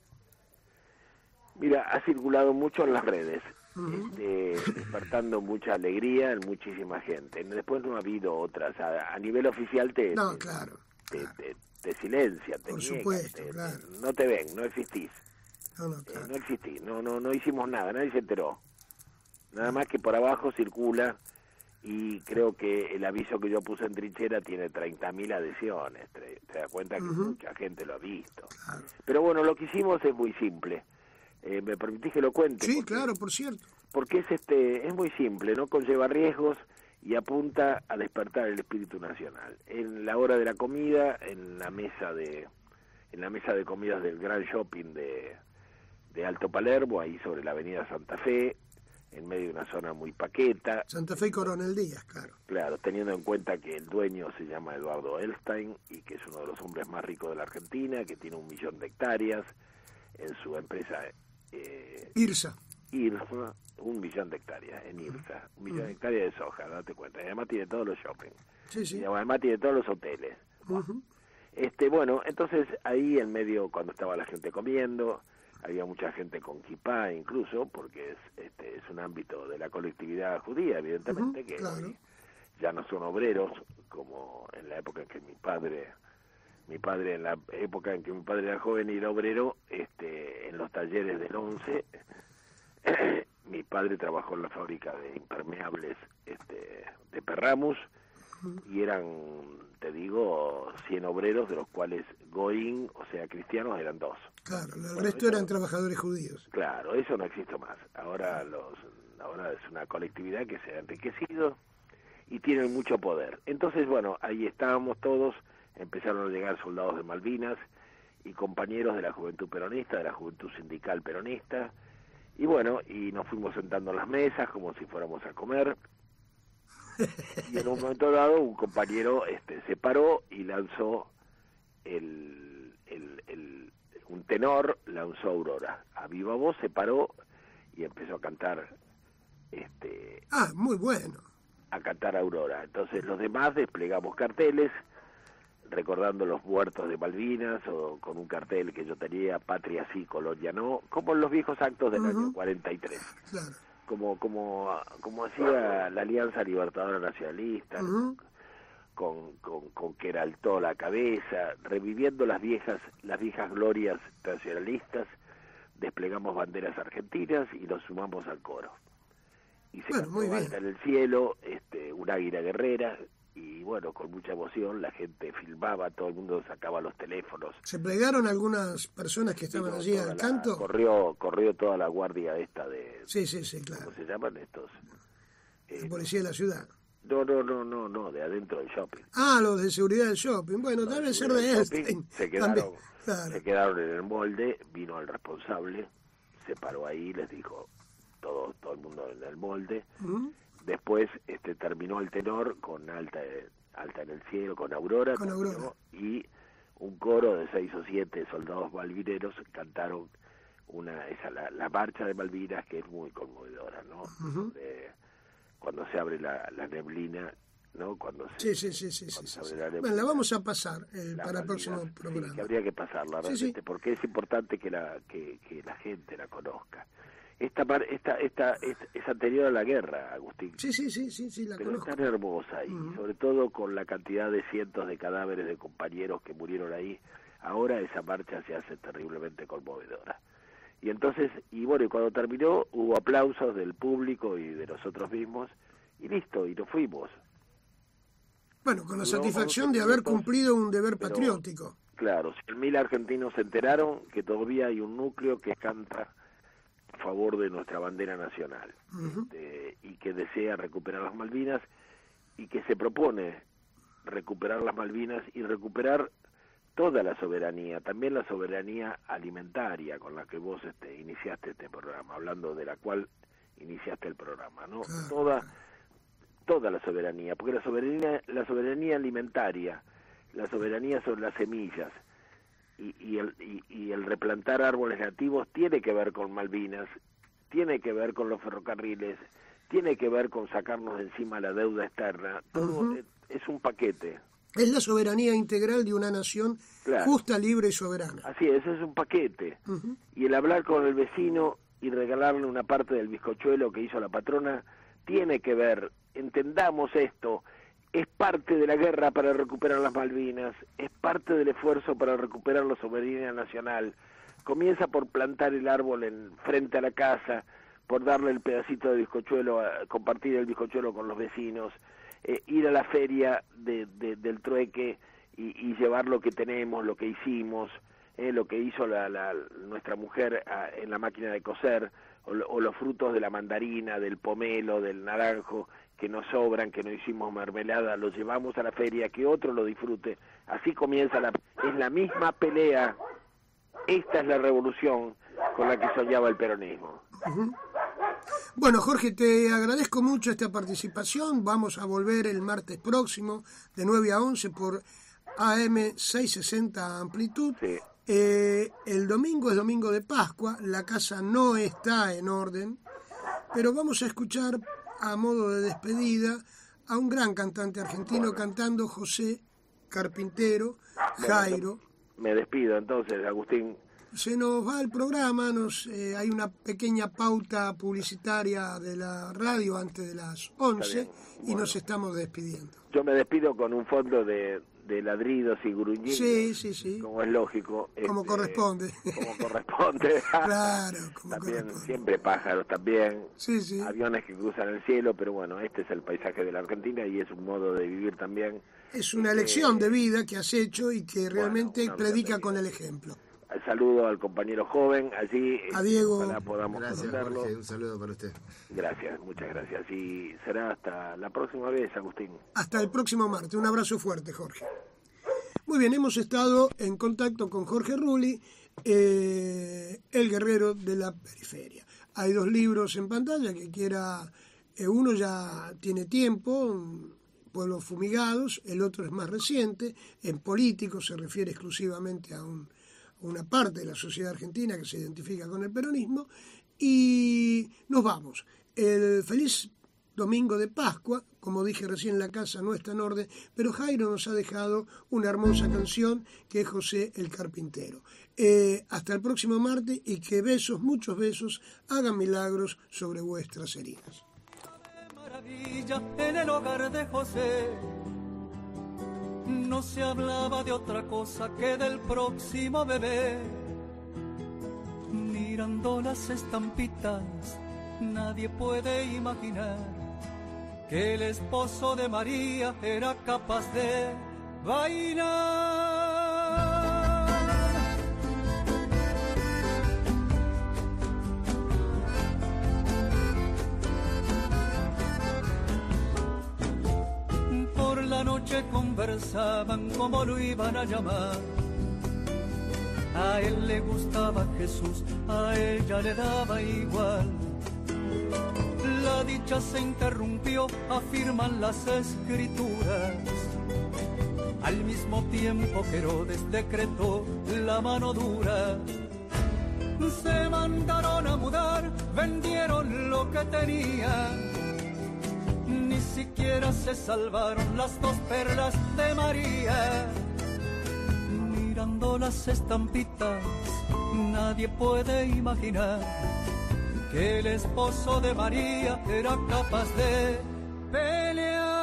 Mira, ha circulado mucho en las redes, Uh-huh. este, despertando mucha alegría en muchísima gente. Después no ha habido otras. A, a nivel oficial te, No, te, claro. te, claro. te, te silencian, te Por niegan, supuesto, te- claro. te- no te ven, no existís. No, no, Eh, claro. no existís, no, no, no hicimos nada, nadie se enteró. Nada más que por abajo circula y creo que el aviso que yo puse en trinchera tiene treinta mil adhesiones. Te, te das cuenta que Ujú. mucha gente lo ha visto. Claro. Pero bueno, lo que hicimos es muy simple. Eh, ¿Me permitís que lo cuente? Sí, Porque- claro, por cierto. porque es este es muy simple, no conlleva riesgos y apunta a despertar el espíritu nacional. En la hora de la comida, en la mesa de en la mesa de comidas del Gran Shopping de, de Alto Palermo, ahí sobre la Avenida Santa Fe, en medio de una zona muy paqueta, Santa Fe y Coronel Díaz, claro. claro, teniendo en cuenta que el dueño se llama Eduardo Elstein y que es uno de los hombres más ricos de la Argentina, que tiene un millón de hectáreas en su empresa eh, Irsa. IRSA, un millón de hectáreas en IRSA, un millón de hectáreas de soja, date cuenta, y además tiene todos los shopping, Sí, sí. y además tiene todos los hoteles. Ujú. Este, bueno, entonces ahí en medio, cuando estaba la gente comiendo, había mucha gente con kipá incluso, porque es este es un ámbito de la colectividad judía, evidentemente, Ujú, que claro. hoy ya no son obreros, como en la época en que mi padre, mi padre en la época en que mi padre era joven y era obrero, este, en los talleres del once, mi padre trabajó en la fábrica de impermeables este, de Perramus, y eran, te digo, cien obreros, de los cuales goín, o sea, cristianos, eran dos. Claro, el Bueno, resto eso- eran trabajadores judíos. Claro, eso no existe más. Ahora los ahora es una colectividad que se ha enriquecido y tienen mucho poder. Entonces, bueno, ahí estábamos todos, empezaron a llegar soldados de Malvinas y compañeros de la Juventud Peronista, de la Juventud Sindical Peronista, y bueno, y nos fuimos sentando en las mesas como si fuéramos a comer. Y en un momento dado un compañero este se paró y lanzó el, el, el un tenor, lanzó Aurora. A viva voz se paró y empezó a cantar este Ah, muy bueno. a cantar Aurora. Entonces los demás desplegamos carteles recordando los muertos de Malvinas, o con un cartel que yo tenía, Patria sí, Colonia no, como en los viejos actos del Ujú. año cuarenta y tres. Claro. Como como como hacía la Alianza Libertadora Nacionalista, Ujú. con, con, con Queraltó a la cabeza, reviviendo las viejas las viejas glorias nacionalistas, desplegamos banderas argentinas y nos sumamos al coro. Y se Bueno, cantó muy bien. Alta en el cielo, este, un águila guerrera, y bueno, con mucha emoción la gente filmaba, todo el mundo sacaba los teléfonos. ¿Se plegaron algunas personas que estaban Vino allí toda al la- canto? Corrió, corrió toda la guardia esta de, Sí, sí, sí, claro. ¿cómo se llaman estos? La Eh, policía de la ciudad. no, no, no, no, no, de adentro del shopping. Ah, los de seguridad del shopping. Bueno, No, debe ser del de shopping, Einstein. se quedaron, También. Claro. se quedaron en el molde, vino el responsable, se paró ahí, les dijo todo, todo el mundo en el molde. Ujú. Después este terminó el tenor con alta alta en el cielo, con Aurora, Con terminó, Aurora. y un coro de seis o siete soldados malvineros cantaron una esa la, la marcha de Malvinas, que es muy conmovedora, ¿no? Ujú. De- cuando se abre la, la neblina, ¿no? Cuando se, Sí, sí, sí, sí, sí, cuando sí, se abre sí. la Bueno, neblina. la vamos a pasar eh, La para el Malvinas, próximo sí, programa. que habría que pasarla Sí, realmente, sí. porque es importante que la que, que la gente la conozca. Esta par- esta esta es, es anterior a la guerra, Agustín. Sí, sí, sí, sí, sí, la Pero conozco. es tan hermosa, y Ujú. sobre todo con la cantidad de cientos de cadáveres de compañeros que murieron ahí, ahora esa marcha se hace terriblemente conmovedora. Y entonces, y bueno, y cuando terminó hubo aplausos del público y de nosotros mismos, y listo, y nos fuimos. Bueno, con la Duró satisfacción once de haber minutos, cumplido un deber pero- patriótico. Claro, cien mil argentinos se enteraron que todavía hay un núcleo que canta a favor de nuestra bandera nacional. Ujú. Este, y que desea recuperar las Malvinas, y que se propone recuperar las Malvinas y recuperar toda la soberanía, también la soberanía alimentaria con la que vos este, iniciaste este programa, hablando de la cual iniciaste el programa, ¿no? Claro. Toda toda la soberanía, porque la soberanía la soberanía alimentaria, la soberanía sobre las semillas, y, y, el, y, y el replantar árboles nativos tiene que ver con Malvinas, tiene que ver con los ferrocarriles, tiene que ver con sacarnos de encima la deuda externa. Todo uh-huh. es, es un paquete. Es la soberanía integral de una nación claro. justa, libre y soberana. Así es, es un paquete. Uh-huh. Y el hablar con el vecino y regalarle una parte del bizcochuelo que hizo la patrona tiene que ver, entendamos esto, es parte de la guerra para recuperar las Malvinas, es parte del esfuerzo para recuperar la soberanía nacional. Comienza por plantar el árbol en frente a la casa, por darle el pedacito de bizcochuelo, a, compartir el bizcochuelo con los vecinos, eh, ir a la feria de, de, del trueque y, y llevar lo que tenemos, lo que hicimos, eh, lo que hizo la, la, nuestra mujer a, en la máquina de coser, o, o los frutos de la mandarina, del pomelo, del naranjo, que nos sobran, que no hicimos mermelada, los llevamos a la feria, que otro lo disfrute. Así comienza la... es la misma pelea. Esta es la revolución con la que soñaba el peronismo. Uh-huh. Bueno, Jorge, te agradezco mucho esta participación. Vamos a volver el martes próximo de nueve a once por A M seiscientos sesenta Amplitud. Sí. Eh, el domingo es domingo de Pascua, la casa no está en orden, pero vamos a escuchar a modo de despedida a un gran cantante argentino cantando José Carpintero, Jairo. Me despido entonces, Agustín. Se nos va el programa, nos eh, hay una pequeña pauta publicitaria de la radio antes de las once y bueno, nos estamos despidiendo. Yo me despido con un fondo de, de ladridos y gruñidos. Sí, sí, sí. Como es lógico. Como este, corresponde. Como corresponde. Claro, como también, corresponde. Siempre pájaros también. Sí, sí. Aviones que cruzan el cielo, pero bueno, este es el paisaje de la Argentina y es un modo de vivir también. Es una este, elección de vida que has hecho y que realmente bueno, predica con el ejemplo. Saludo al compañero joven allí. A Diego. Ojalá podamos gracias, conocerlo. Jorge, un saludo para usted. Gracias, muchas gracias. Y será hasta la próxima vez, Agustín. Hasta el próximo martes. Un abrazo fuerte, Jorge. Muy bien, hemos estado en contacto con Jorge Rulli, eh, el guerrero de la periferia. Hay dos libros en pantalla que quiera... Eh, uno ya tiene tiempo, Pueblos Fumigados, el otro es más reciente, en político, se refiere exclusivamente a un... una parte de la sociedad argentina que se identifica con el peronismo, y nos vamos. El feliz domingo de Pascua, como dije recién, la casa no está en orden, pero Jairo nos ha dejado una hermosa canción que es José el Carpintero. Eh, hasta el próximo martes y que besos, muchos besos, hagan milagros sobre vuestras heridas. Maravilla en el hogar de José. No se hablaba de otra cosa que del próximo bebé. Mirando las estampitas, nadie puede imaginar que el esposo de María era capaz de bailar. Por la noche conversaban cómo lo iban a llamar. A él le gustaba Jesús, a ella le daba igual. La dicha se interrumpió, afirman las escrituras. Al mismo tiempo que Herodes decretó la mano dura. Se mandaron a mudar, vendieron lo que tenían. Ni siquiera se salvaron las dos perlas de María. Mirando las estampitas, nadie puede imaginar que el esposo de María era capaz de pelear.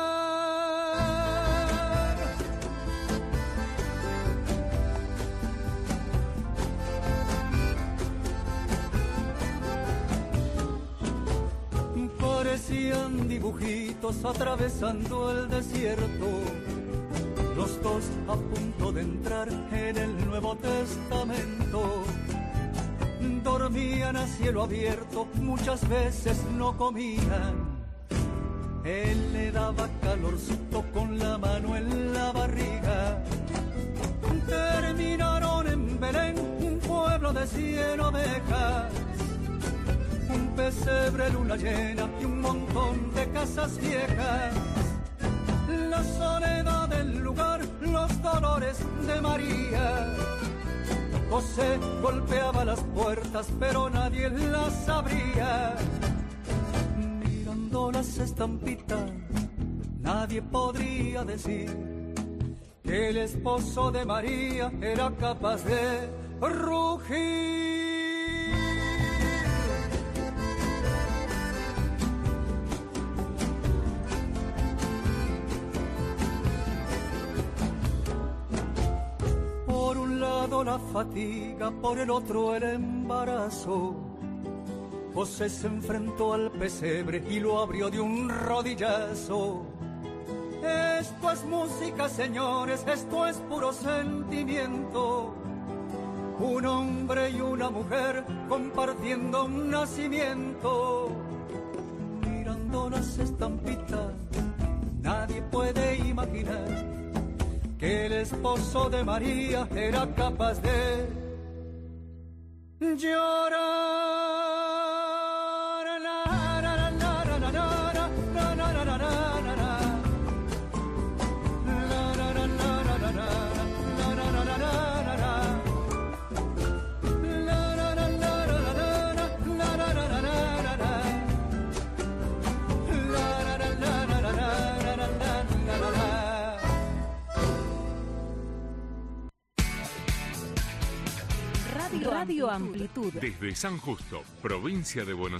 Parecían dibujitos atravesando el desierto, los dos a punto de entrar en el Nuevo Testamento. Dormían a cielo abierto, muchas veces no comían. Él le daba calorcito con la mano en la barriga. Terminaron en Belén, un pueblo de cien ovejas. Un pesebre, luna llena y un montón de casas viejas. La soledad del lugar, los dolores de María. José golpeaba las puertas, pero nadie las abría. Mirando las estampitas, nadie podría decir que el esposo de María era capaz de rugir. Por un lado la fatiga, por el otro el embarazo. José se enfrentó al pesebre y lo abrió de un rodillazo. Esto es música, señores, esto es puro sentimiento. Un hombre y una mujer compartiendo un nacimiento. Mirando las estampitas, nadie puede imaginar que el esposo de María era capaz de llorar. Radio Amplitud. Desde San Justo, provincia de Buenos